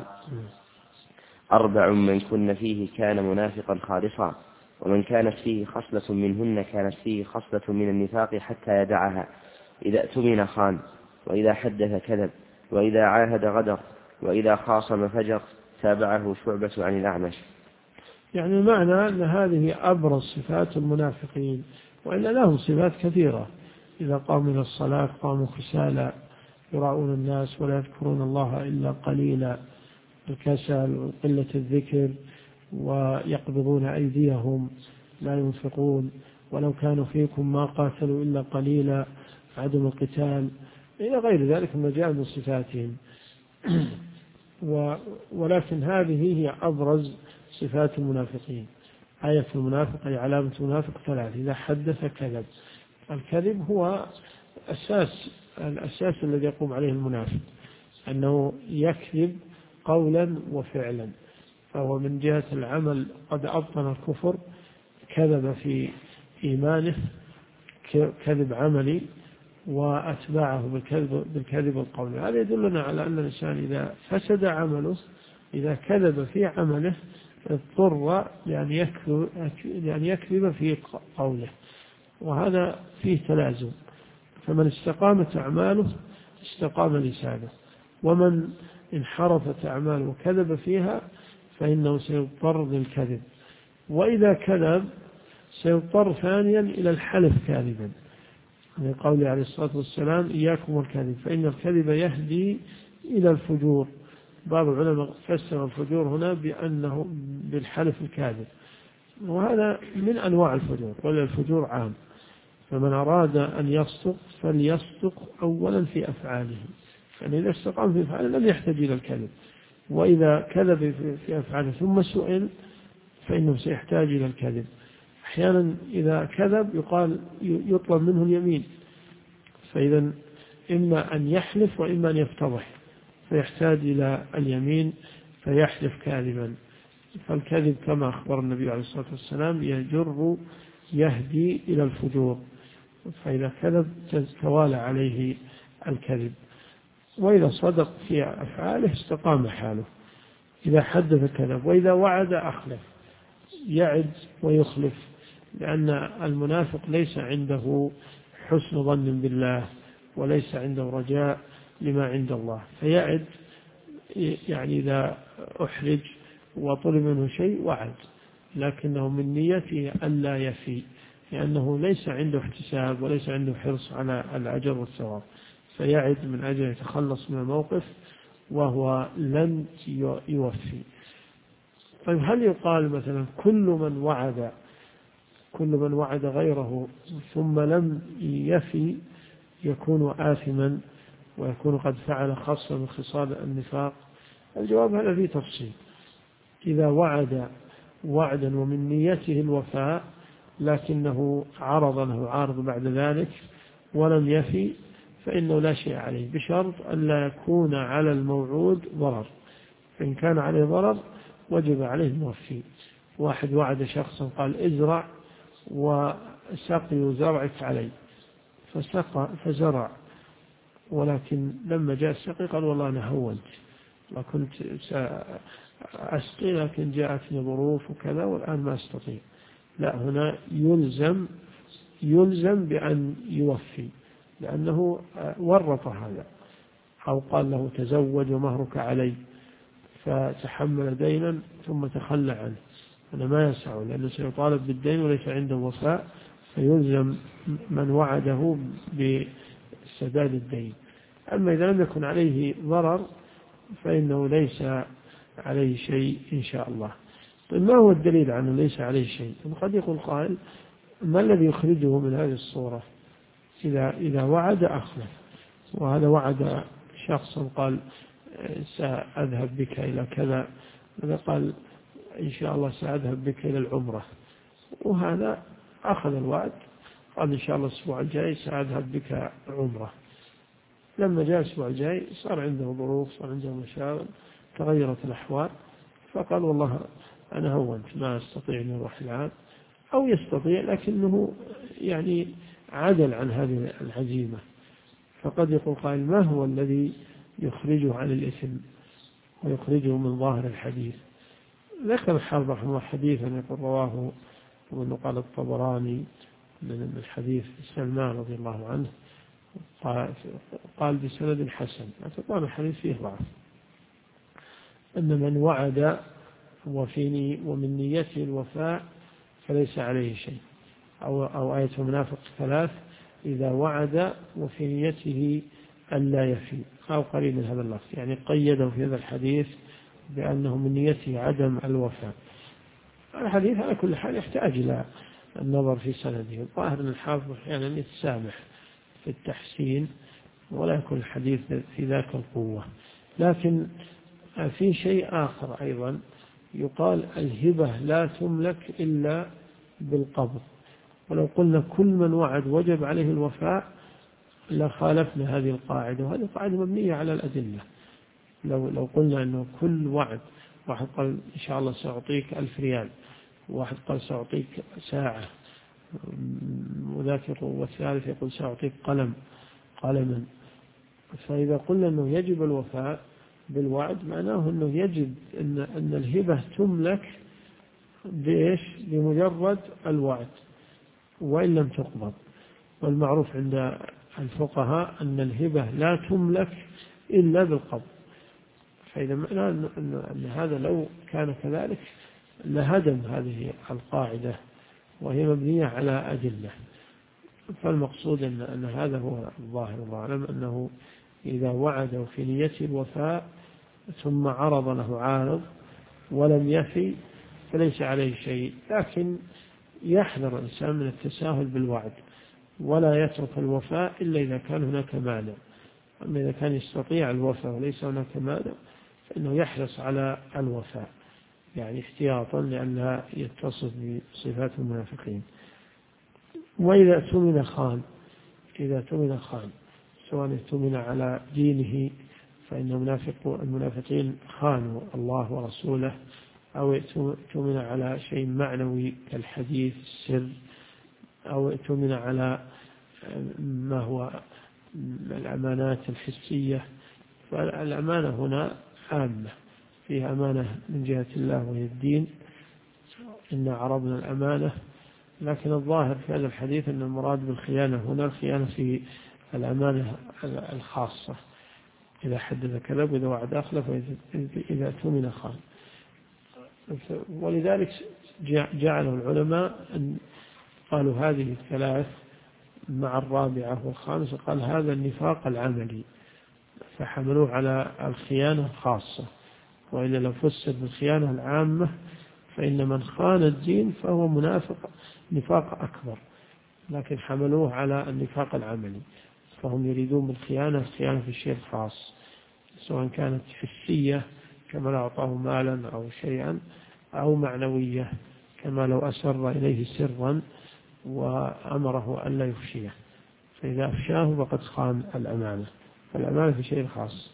4 من كن فيه كان منافقا خالصا، ومن كانت فيه خصلة منهن كانت فيه خصلة من النفاق حتى يدعها: إذا اؤتمن خان، وإذا حدث كذب، وإذا عاهد غدر، وإذا خاصم فجر. تابعه شعبة عن الأعمش. يعني المعنى أن هذه أبرز صفات المنافقين، وإلا لهم صفات كثيرة. إذا قاموا إلى الصلاة قاموا كسالى يراؤون الناس ولا يذكرون الله إلا قليلا، الكسل وقلة الذكر، ويقبضون أيديهم لا ينفقون، ولو كانوا فيكم ما قاتلوا إلا قليلا، عدم القتال، إلى غير ذلك ما جاء من صفاتهم. ولكن هذه هي أبرز صفات المنافقين. آية المنافق أي علامة المنافق 3: إذا حدث كذب. الكذب هو الأساس الذي يقوم عليه المنافق، أنه يكذب قولا وفعلا. فهو من جهة العمل قد أبطن الكفر، كذب في إيمانه كذب عملي، وأتباعه بالكذب القولي. هذا يدلنا على أن الإنسان إذا فسد عمله، إذا كذب في عمله، اضطر لأن يكذب في قوله، وهذا فيه تلازم. فمن استقامت أعماله استقام لسانه، ومن انحرفت أعماله وكذب فيها فإنه سيضطر للكذب. وإذا كذب سيضطر ثانيا إلى الحلف كاذبا، من قوله عليه الصلاة والسلام: إياكم والكذب فإن الكذب يهدي إلى الفجور. بعض العلماء فسر الفجور هنا بأنه بالحلف الكاذب، وهذا من أنواع الفجور، ولا الفجور عام. فمن أراد أن يصدق فليصدق أولا في أفعاله، يعني إذا استقام في أفعاله لم يحتاج إلى الكذب. وإذا كذب في أفعاله ثم سئل فإنه سيحتاج إلى الكذب. أحيانا إذا كذب يطلب منه اليمين، فإذا إما أن يحلف وإما أن يفتضح، فيحتاج إلى اليمين فيحلف كاذبا. فالكذب كما أخبر النبي عليه الصلاة والسلام يهدي إلى الفجور، فإذا كذب توالى عليه الكذب. وإذا صدق في أفعاله استقام حاله. إذا حدث كذب، وإذا وعد أخلف، يعد ويخلف، لأن المنافق ليس عنده حسن ظن بالله وليس عنده رجاء لما عند الله، فيعد، يعني إذا أحرج وطلب منه شيء وعد، لكنه من نيته ألا يفي، لأنه ليس عنده احتساب وليس عنده حرص على الأجر والثواب، فيعد من أجل يتخلص من الموقف وهو لن يوفي. طيب هل يقال مثلا كل من وعد غيره ثم لم يفي يكون آثما ويكون قد فعل خاصة من خصال النفاق؟ الجواب هذا فيه تفصيل. إذا وعد وعدا ومن نيته الوفاء لكنه عرض له عارض بعد ذلك ولم يفي فإنه لا شيء عليه، بشرط أن لا يكون على الموعود ضرر. فإن كان عليه ضرر وجب عليه الموفي. واحد وعد شخصا قال ازرع وسقي زرعك علي، فزرع، ولكن لما جاء السقي قال والله أنا هونت وكنت سأسقي لكن جاءتني ظروف وكذا والآن ما أستطيع. لا، هنا يلزم بأن يوفي، لأنه ورط هذا. أو قال له تزوج ومهرك علي، فتحمل دينا ثم تخلى عنه، أنا ما يسعه لأنه سيطالب بالدين وليس عنده وفاء، فيلزم من وعده بسداد الدين. أما إذا لم يكن عليه ضرر فإنه ليس عليه شيء إن شاء الله. طيب ما هو الدليل عنه ليس عليه شيء؟ قد يقول قائل ما الذي يخرجه من هذه الصورة؟ إذا وعد أخلف، وهذا وعد شخصا قال سأذهب بك إلى كذا، هذا قال إن شاء الله سأذهب بك إلى العمرة، وهذا أخذ الوعد قال إن شاء الله الأسبوع الجاي سأذهب بك عمرة. لما جاء الأسبوع الجاي صار عنده ظروف، صار عنده مشاغل، تغيرت الأحوال، فقال والله أنا هونت ما أستطيع أن أروح الآن، أو يستطيع لكنه يعني عدل عن هذه العزيمة. فقد يقول قائل ما هو الذي يخرجه عن الإثم ويخرجه من ظاهر الحديث؟ ذكر الحافظ رحمه الله حديثا يقول رواه وأنه قال الطبراني من الحديث سلمان رضي الله عنه قال بسند حسن، طبعا الحديث فيه ضعف، أن من وعد ومن نيته الوفاء فليس عليه شيء. أو آية المنافق 3 إذا وعد وفي نيته ألا يفي، أو قريب من هذا اللفظ، يعني قيده في هذا الحديث بأنه من نيته عدم الوفاء. الحديث على كل حال يحتاج إلى النظر في سنده. الظاهر أن الحافظ أحيانا يتسامح في التحسين ولا يكون الحديث في ذاك القوة. لكن في شيء آخر أيضا، يقال الهبة لا تملك إلا بالقبض، ولو قلنا كل من وعد وجب عليه الوفاء لخالفنا هذه القاعدة، وهذه قاعدة مبنية على الأدلة. لو قلنا أنه كل وعد، واحد قال إن شاء الله سأعطيك 1000 ريال، واحد قال سأعطيك ساعة، وذاك والثالث يقول سأعطيك قلما، فإذا قلنا أنه يجب الوفاء بالوعد معناه أنه يجب أن الهبة تملك بمجرد الوعد وإن لم تقبض. والمعروف عند الفقهاء أن الهبة لا تملك إلا بالقبض. فإذا معنى أن هذا لو كان كذلك لهدم هذه القاعدة، وهي مبنية على أدلة. فالمقصود أن هذا هو الظاهر الله أعلم، أنه إذا وعد في نيته الوفاء ثم عرض له عارض ولم يفي فليس عليه شيء، لكن يحذر الإنسان من التساهل بالوعد، ولا يترك الوفاء إلا إذا كان هناك مانع. أما إذا كان يستطيع الوفاء وليس هناك مانع فإنه يحرص على الوفاء، يعني احتياطا لأنها يتصف بصفات المنافقين. وإذا اؤتمن خان، إذا اؤتمن خان، سواء اؤتمن على دينه فإن المنافقين خانوا الله ورسوله، أو اؤتمن على شيء معنوي كالحديث السر، أو اؤتمن على ما هو الأمانات الحسية. فالأمانة هنا عامة، فيها أمانة من جهة الله وهي الدين، إنا عرضنا الأمانة. لكن الظاهر في هذا الحديث أن المراد بالخيانة هنا الخيانة في الأمانة الخاصة، إذا حدث كذب، وإذا وعد أخلف، وإذا اؤتمن خان. ولذلك جعله العلماء أن قالوا هذه الثلاث مع الرابعة والخامسة، قال هذا النفاق العملي، فحملوه على الخيانة الخاصة. وإلا لو فسر بالخيانة العامة فإن من خان الدين فهو منافق نفاق أكبر، لكن حملوه على النفاق العملي، فهم يريدون بالخيانة الخيانة في الشيء الخاص، سواء كانت حسية كما لو أعطاه مالا أو شيئا، أو معنوية كما لو أسر إليه سرا وأمره أن لا يفشيه، فإذا أفشاه فقد خان الأمانة، فالأمانة في شيء خاص.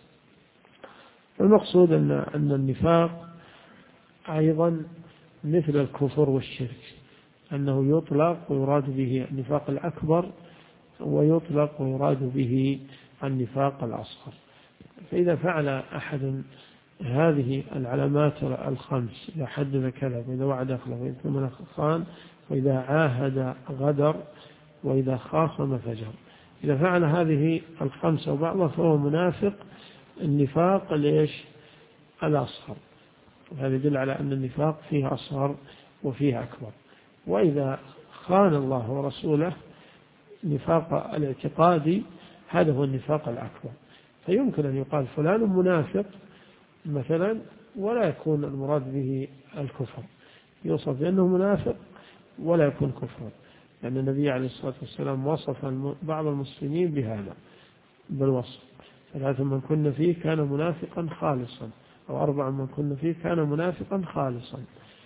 المقصود أن النفاق أيضا مثل الكفر والشرك، أنه يطلق ويراد به النفاق الأكبر، ويطلق ويراد به النفاق الأصغر. فإذا فعل أحد هذه العلامات الخمس، إذا حدث كذب، وإذا وعد أخلف، وإذا اؤتمن خان، وإذا عاهد غدر، وإذا خاصم فجر، إذا فعل هذه الخمسة وبعضها فهو منافق النفاق الأصغر. وهذا يدل على أن النفاق فيه أصغر وفيه أكبر. وإذا خان الله ورسوله نفاق الاعتقادي، هذا هو النفاق الأكبر. فيمكن أن يقال فلان منافق مثلا ولا يكون المراد به الكفر، يوصف بأنه منافق ولا يكون كفرا، لأن النبي عليه الصلاة والسلام وصف بعض المسلمين بهذا بالوصف: 3 من كن فيه كان منافقا خالصا، أو 4 من كن فيه كان منافقا خالصا.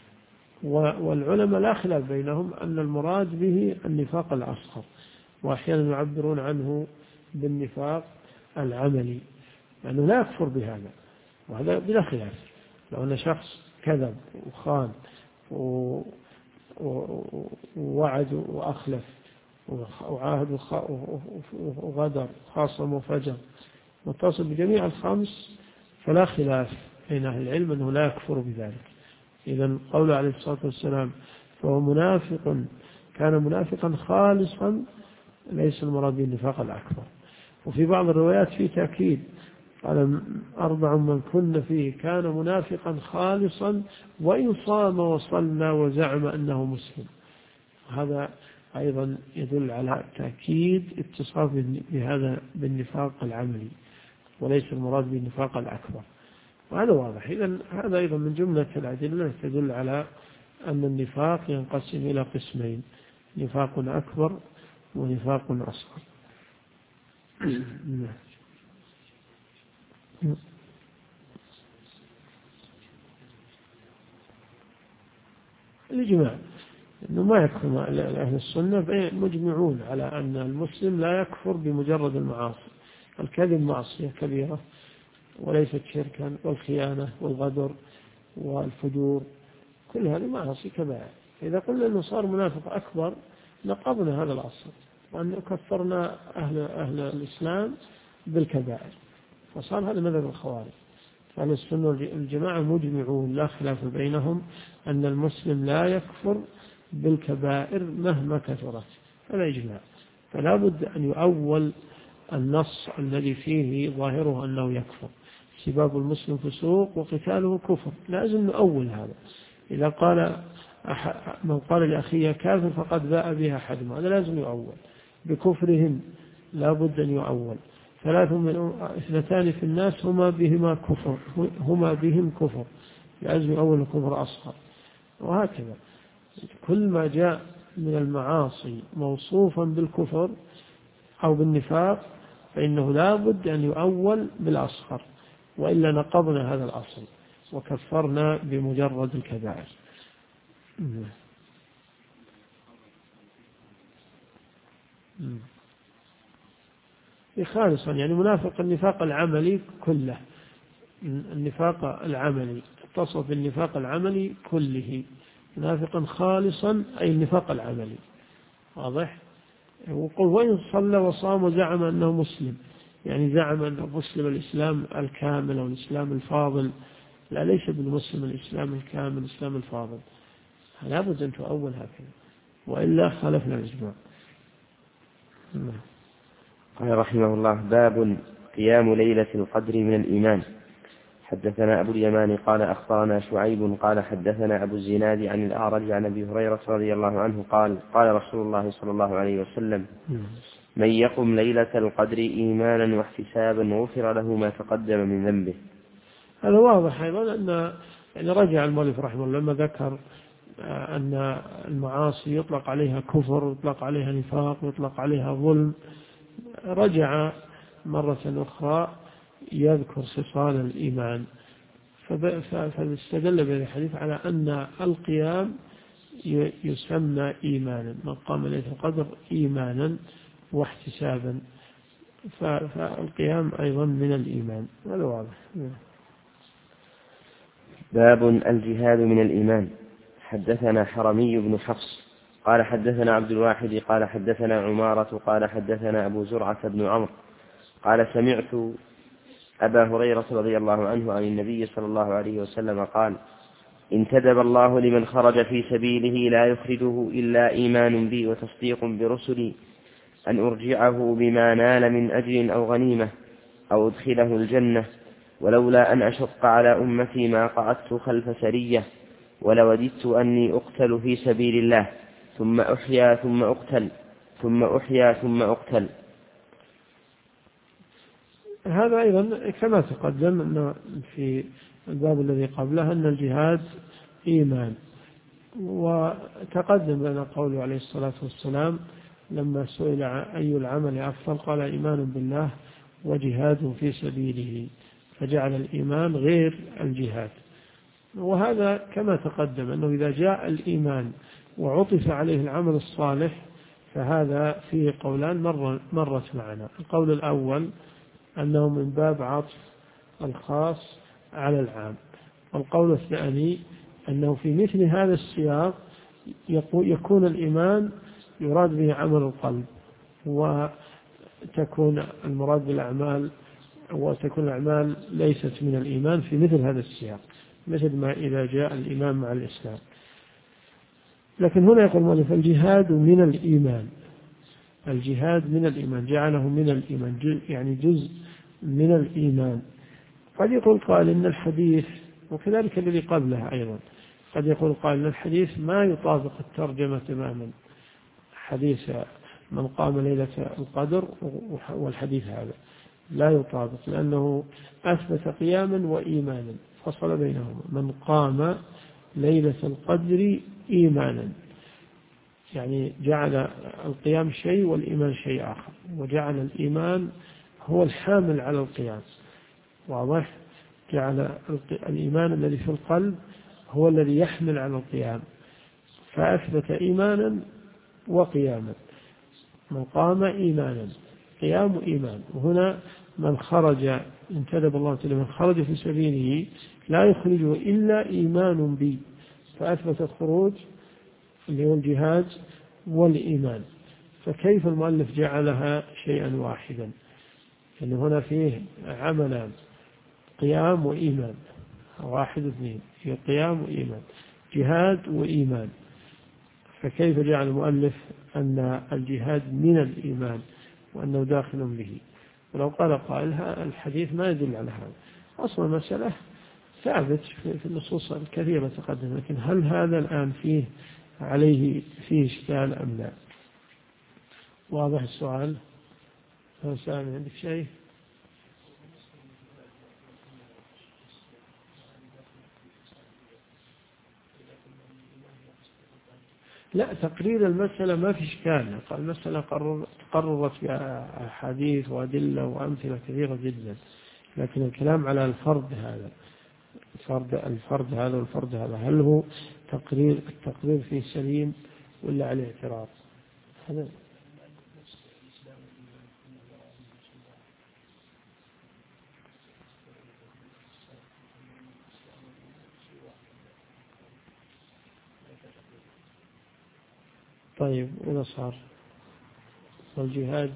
والعلماء لا خلاف بينهم أن المراد به النفاق الأصغر، وأحيانا يعبرون عنه بالنفاق العملي، لأنه لا يكفر بهذا، وهذا بلا خلاف. لو أن شخص كذب وخان ووعد وأخلف وعاهد وغدر خاصم وفجر، متصل بجميع الخمس، فلا خلاف بين أهل العلم أنه لا يكفر بذلك. إذن قوله عليه الصلاة والسلام فهو منافق كان منافقا خالصا، ليس المراد بالنفاق الأكبر. وفي بعض الروايات في تأكيد، قال 4 من كن فيه كان منافقا خالصا وإن صام وصلى وزعم أنه مسلم. هذا أيضا يدل على تأكيد اتصاف بهذا بالنفاق العملي، وليس المراد بالنفاق الأكبر، وهذا واضح. إذن هذا أيضا من جملة الأدلة تدل على أن النفاق ينقسم إلى قسمين: نفاق أكبر ونفاق أصغر. الإجماع أنه ما يكفر أهل السنة مجمعون على أن المسلم لا يكفر بمجرد المعاصي. الكذب معصية كبيرة وليست شركا، والخيانة والغدر والفجور كل هذه معاصي كبائر. إذا قلنا أنه صار منافق أكبر نقضنا هذا الأصل، وأن كفرنا أهل الإسلام بالكبائر، فصار هذا مذهب الخوارج. فأهل السنة والجماعة مجمعون لا خلاف بينهم أن المسلم لا يكفر بالكبائر مهما كثرت، هذا إجماع. فلا بد أن يؤول النص الذي فيه ظاهره أنه يكفر: سباب المسلم فسوق وقتاله كفر، لازم نؤول هذا. إذا قال من قال لأخيه كافر فقد باء بها أحدهما، هذا لازم يؤول بكفرهم، لا بد أن يؤول. 2 في الناس هما بهم كفر، لازم يؤول الكفر أصغر، وهكذا كل ما جاء من المعاصي موصوفا بالكفر أو بالنفاق فإنه لا بد أن يؤول بالأصغر، وإلا نقضنا هذا الأصل وكفرنا بمجرد الكبائر. خالصا يعني منافق النفاق العملي كله، النفاق العملي اتصف بالنفاق العملي كله، منافقا خالصا أي النفاق العملي. واضح؟ وقل وإن صلى وصام وزعم أنه مسلم، يعني زعم أنه مسلم الإسلام الكامل أو الإسلام الفاضل، لا ليس بالمسلم الإسلام الكامل الإسلام الفاضل، لا بد أن تؤول هكذا وإلا خالفنا الإجماع. قال رحمه الله: باب قيام ليلة القدر من الإيمان. حدثنا أبو اليمان قال أخبرنا شعيب قال حدثنا أبو الزناد عن الأعرج عن أبي هريرة رضي الله عنه قال: قال رسول الله صلى الله عليه وسلم: من يقم ليلة القدر إيمانا واحتسابا غفر له ما تقدم من ذنبه. هذا واضح أيضا أن يعني رجع المؤلف رحمه الله لما ذكر أن المعاصي يطلق عليها كفر ويطلق عليها نفاق ويطلق عليها ظلم، رجع مرة أخرى يذكر خصال الإيمان، فاستدل بهذا الحديث على أن القيام يسمى إيمانا، من قام ليلة القدر إيمانا واحتسابا، فالقيام أيضا من الإيمان، هذا واضح. باب الجهاد من الإيمان. حدثنا حرمي بن حفص قال حدثنا عبد الواحد قال حدثنا عمارة قال حدثنا أبو زرعة بن عمرو قال سمعت أبا هريرة رضي الله عنه عن النبي صلى الله عليه وسلم قال: انتدب الله لمن خرج في سبيله لا يخرجه إلا إيمان بي وتصديق برسلي أن أرجعه بما نال من أجر أو غنيمة أو أدخله الجنة، ولولا أن أشق على أمتي ما قعدت خلف سرية، ولوددت أني أقتل في سبيل الله ثم أحيا ثم أقتل ثم أحيا ثم أقتل. هذا أيضا كما تقدم أن في الباب الذي قبله أن الجهاد إيمان، وتقدم لنا قوله عليه الصلاة والسلام لما سئل أي العمل أفضل قال: إيمان بالله وجهاد في سبيله، فجعل الإيمان غير الجهاد. وهذا كما تقدم أنه إذا جاء الإيمان وعطف عليه العمل الصالح فهذا فيه قولان مرت معنا. القول الأول أنه من باب عطف الخاص على العام، والقول الثاني أنه في مثل هذا السياق يكون الإيمان يراد به عمل القلب، وتكون المراد بالأعمال وتكون الأعمال ليست من الإيمان في مثل هذا السياق، مثل ما إذا جاء الإيمان مع الإسلام. لكن هنا يقول المؤلف: الجهاد من الإيمان، الجهاد من الإيمان، جعله من الإيمان يعني جزء من الإيمان. قد يقول قائل إن الحديث، وكذلك الذي قبله أيضا، قد يقول قائل إن الحديث ما يطابق الترجمة تماما، حديث من قام ليلة القدر والحديث هذا لا يطابق، لأنه أثبت قياما وإيمانا فصل بينهما. من قام ليلة القدر إيمانا يعني جعل القيام شيء والإيمان شيء آخر، وجعل الإيمان هو الحامل على القيام. واضح؟ جعل الإيمان الذي في القلب هو الذي يحمل على القيام، فأثبت إيمانا وقياما. من قام إيمانا، قيام إيمان. وهنا من خرج، انتدب الله تعالى من خرج في سبيله لا يخرجه إلا إيمان بي، فأثبت الخروج اللي هو الجهاد والإيمان. فكيف المؤلف جعلها شيئا واحدا؟ لأن هنا فيه عملان، قيام وإيمان، واحد اثنين، في قيام وإيمان، جهاد وإيمان. فكيف جعل المؤلف أن الجهاد من الإيمان وأنه داخل به؟ ولو قال قائلها الحديث ما يدل على هذا، أصلا المسألة ثابت في النصوص الكثيرة تقدم، لكن هل هذا الآن فيه عليه فيه إشكال أم لا؟ واضح السؤال؟ سامي عندك شيء؟ لا، تقرير المسألة ما في إشكال، المسألة قررت بأحاديث وأدلة وأمثلة كثيرة جدا، لكن الكلام على الفرد هذا، الفرد هذا والفرد هذا، هل هو التقرير فيه سليم ولا عليه اعتراض؟ هذا طيب. إذا صار والجهاد،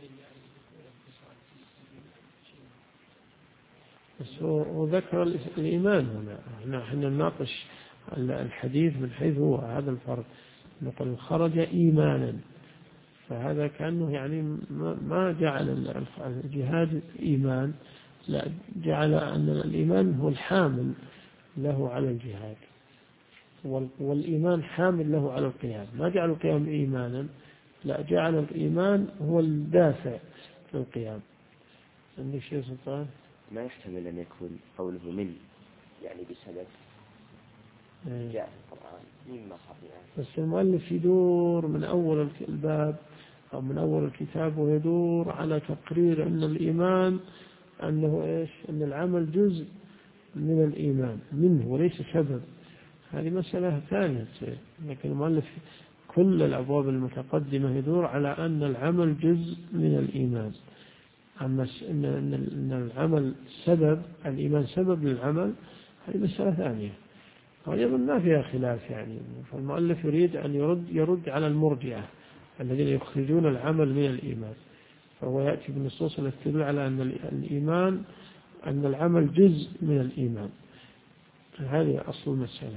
بس هو ذكر الإيمان هنا، احنا نناقش الحديث من حيث هو هذا الفرد، نقول خرج إيمانا، فهذا كأنه يعني ما جعل الجهاد إيمان، لا، جعل أن الإيمان هو الحامل له على الجهاد، والإيمان حامل له على القيام، ما جعل القيام إيمانا، لا، جعل الإيمان هو الدافع في القيام. عندك شيء سلطان؟ ما يحتمل أن يكون قوله من يعني بسبب جاء في القرآن مما خفي، بس المؤلف يدور من أول الباب أو من أول الكتاب، ويدور على تقرير أن الإيمان أنه إيش؟ أن العمل جزء من الإيمان منه وليس سبب. هذه مسألة ثانية، لكن المؤلف كل الأبواب المتقدمة يدور على أن العمل جزء من الإيمان، أما أن العمل سبب، الإيمان سبب للعمل، هذه مسألة ثانية، وأيضا ما فيها خلاف يعني. فالمؤلف يريد أن يرد على المرجئة الذين يخرجون العمل من الإيمان، فهو يأتي بالنصوص التي تدل على أن الإيمان، أن العمل جزء من الإيمان. هذه أصل المسألة.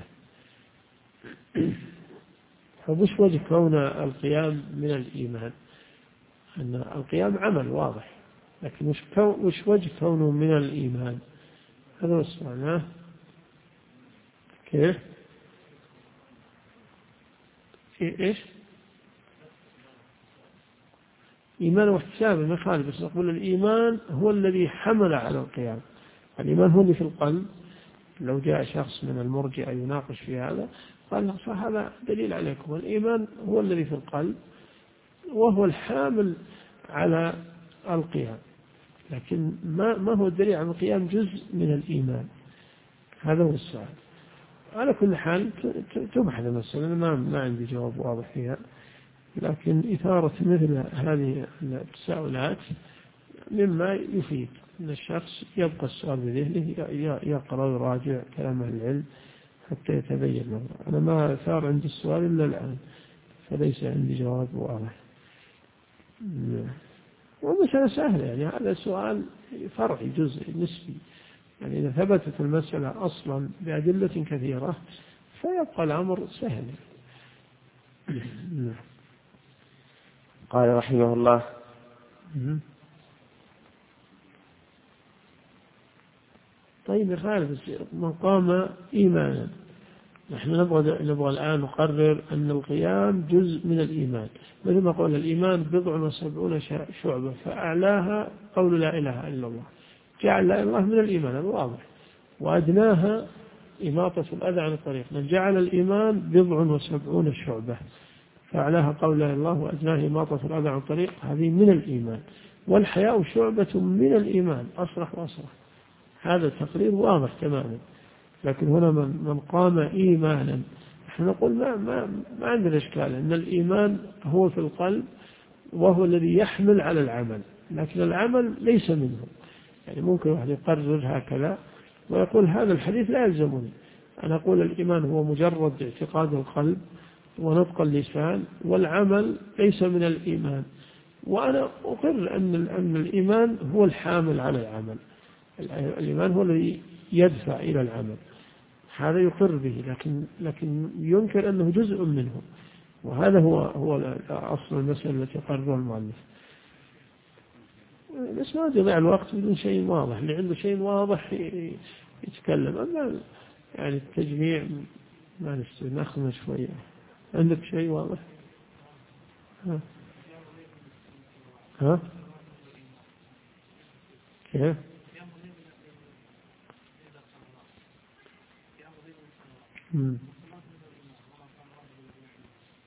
فوش وجه كون القيام من الإيمان؟ أن القيام عمل واضح، لكن وش وجه كونه من الإيمان؟ هذا هو السؤال. كيف؟ إيش؟ إيمان واحتساب ما يخالف، بس نقول الإيمان هو الذي حمل على القيام، الإيمان هو اللي في القلب. لو جاء شخص من المرجئة يناقش في هذا قال صح، هذا دليل عليكم، الإيمان هو الذي في القلب وهو الحامل على القيام، لكن ما هو الدليل على القيام جزء من الإيمان؟ هذا هو السؤال. على كل حال تبحث المسألة، ما عندي جواب واضح فيها، لكن إثارة مثل هذه التساؤلات مما يفيد أن الشخص يبقى السؤال بذهنه، يقرأ ويراجع كلام أهل العلم حتى يتبين له. أنا ما ثار عندي السؤال إلا الآن، فليس عندي جواب واضح. ومسألة سهلة يعني، هذا سؤال فرعي جزئي نسبي، يعني إذا ثبتت المسألة أصلا بأدلة كثيرة فيبقى الأمر سهل. قال رحمه الله: طيب يخالف من قام إيمانا، نحن نبغى الآن نقرر أن القيام جزء من الإيمان، مثل ما قول الإيمان 77 شعبة، فأعلاها قول لا إله إلا الله، جعل لا إله إلا الله من الإيمان الواضح، وأدناها إماطة الأذى عن الطريق، من جعل الإيمان 77 شعبة، فأعلاها قول لا إله إلا الله وأدناها إماطة الأذى عن الطريق، هذه من الإيمان. والحياء شعبة من الإيمان، أصرح وأصرح، هذا تقرير واضح تماما. لكن هنا من قام إيمانا، نحن نقول ما عندنا إشكال أن الإيمان هو في القلب وهو الذي يحمل على العمل، لكن العمل ليس منه. يعني ممكن واحد يقرر هكذا ويقول هذا الحديث لا يلزمني، أنا أقول الإيمان هو مجرد اعتقاد القلب ونطق اللسان، والعمل ليس من الإيمان، وأنا أقر أن الإيمان هو الحامل على العمل، الإيمان هو الذي يدفع إلى العمل، هذا يقر به، لكن ينكر أنه جزء منه، وهذا هو أصل المسألة التي قررها المؤلف. بس ما يضيع الوقت بدون شيء واضح، اللي عنده شيء واضح يتكلم، أما يعني التجميع ما ناخذ شوية. عندك شيء واضح؟ ها؟ كيف؟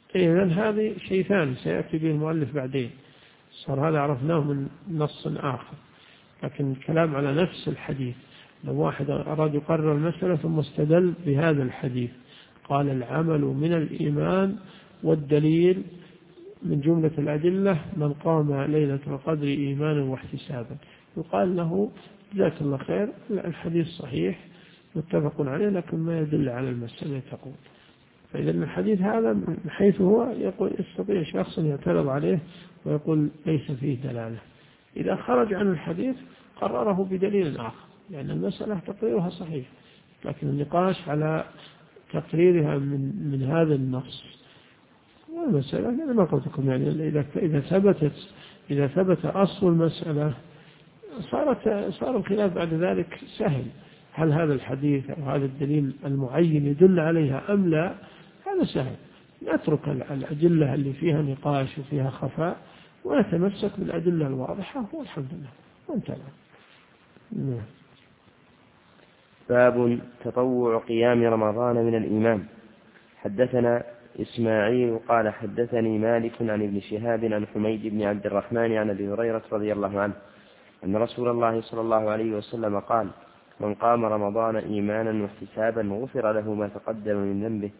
إذن هذه شيء ثاني سيأتي به المؤلف بعدين، صار هذا عرفناه من نص آخر. لكن الكلام على نفس الحديث، لو واحد أراد يقرر المسألة ثم استدل بهذا الحديث قال العمل من الإيمان، والدليل من جملة الأدلة من قام ليلة القدر إيمانا واحتسابا، يقال له جزاك الله خير، الحديث صحيح متفق عليه لكن ما يدل على المسألة تقول. فإذا الحديث هذا من حيث هو يقول يستطيع شخص يعترض عليه ويقول ليس فيه دلالة. إذا خرج عن الحديث قرره بدليل آخر، لأن المسألة تقريرها صحيح، لكن النقاش على تقريرها من هذا النص والمسألة أنا ما قلت لكم يعني إذا ثبت أصل المسألة صار الخلاف بعد ذلك سهل، هل هذا الحديث أو هذا الدليل المعين يدل عليها أم لا؟ هذا سهل، نترك الأدلة اللي فيها نقاش وفيها خفاء ونتمسك بالأدلة الواضحة والحمد لله وانتهى. باب تطوع قيام رمضان من الإيمان. حدثنا إسماعيل قال حدثني مالك عن ابن شهاب عن حميد بن عبد الرحمن عن أبي هريرة رضي الله عنه أن رسول الله صلى الله عليه وسلم قال من قام رمضان إيمانا واحتسابا غفر له ما تقدم من ذنبه.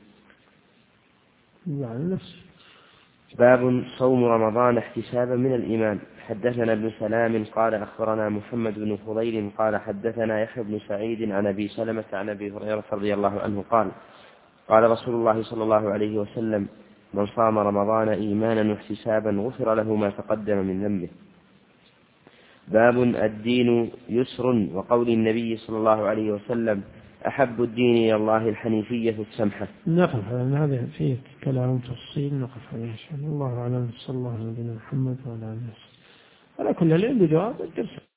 باب صوم رمضان احتسابا من الإيمان. حدثنا ابن سلام قال أخبرنا محمد بن فضيل قال حدثنا يحيى بن سعيد عن أبي سلمة عن أبي هريرة رضي الله عنه قال رسول الله صلى الله عليه وسلم من صام رمضان إيمانا واحتسابا غفر له ما تقدم من ذنبه. باب الدين يسر، وقول النبي صلى الله عليه وسلم أحب الدين إلى الله الحنيفية السمحة. نقف على هذا فيه كلام تفصيل، نقف عليه إن شاء الله. الله أعلم، صلى الله عليه وسلم محمد وعلى آله وسلم. على كل العلم بجواب الدرس.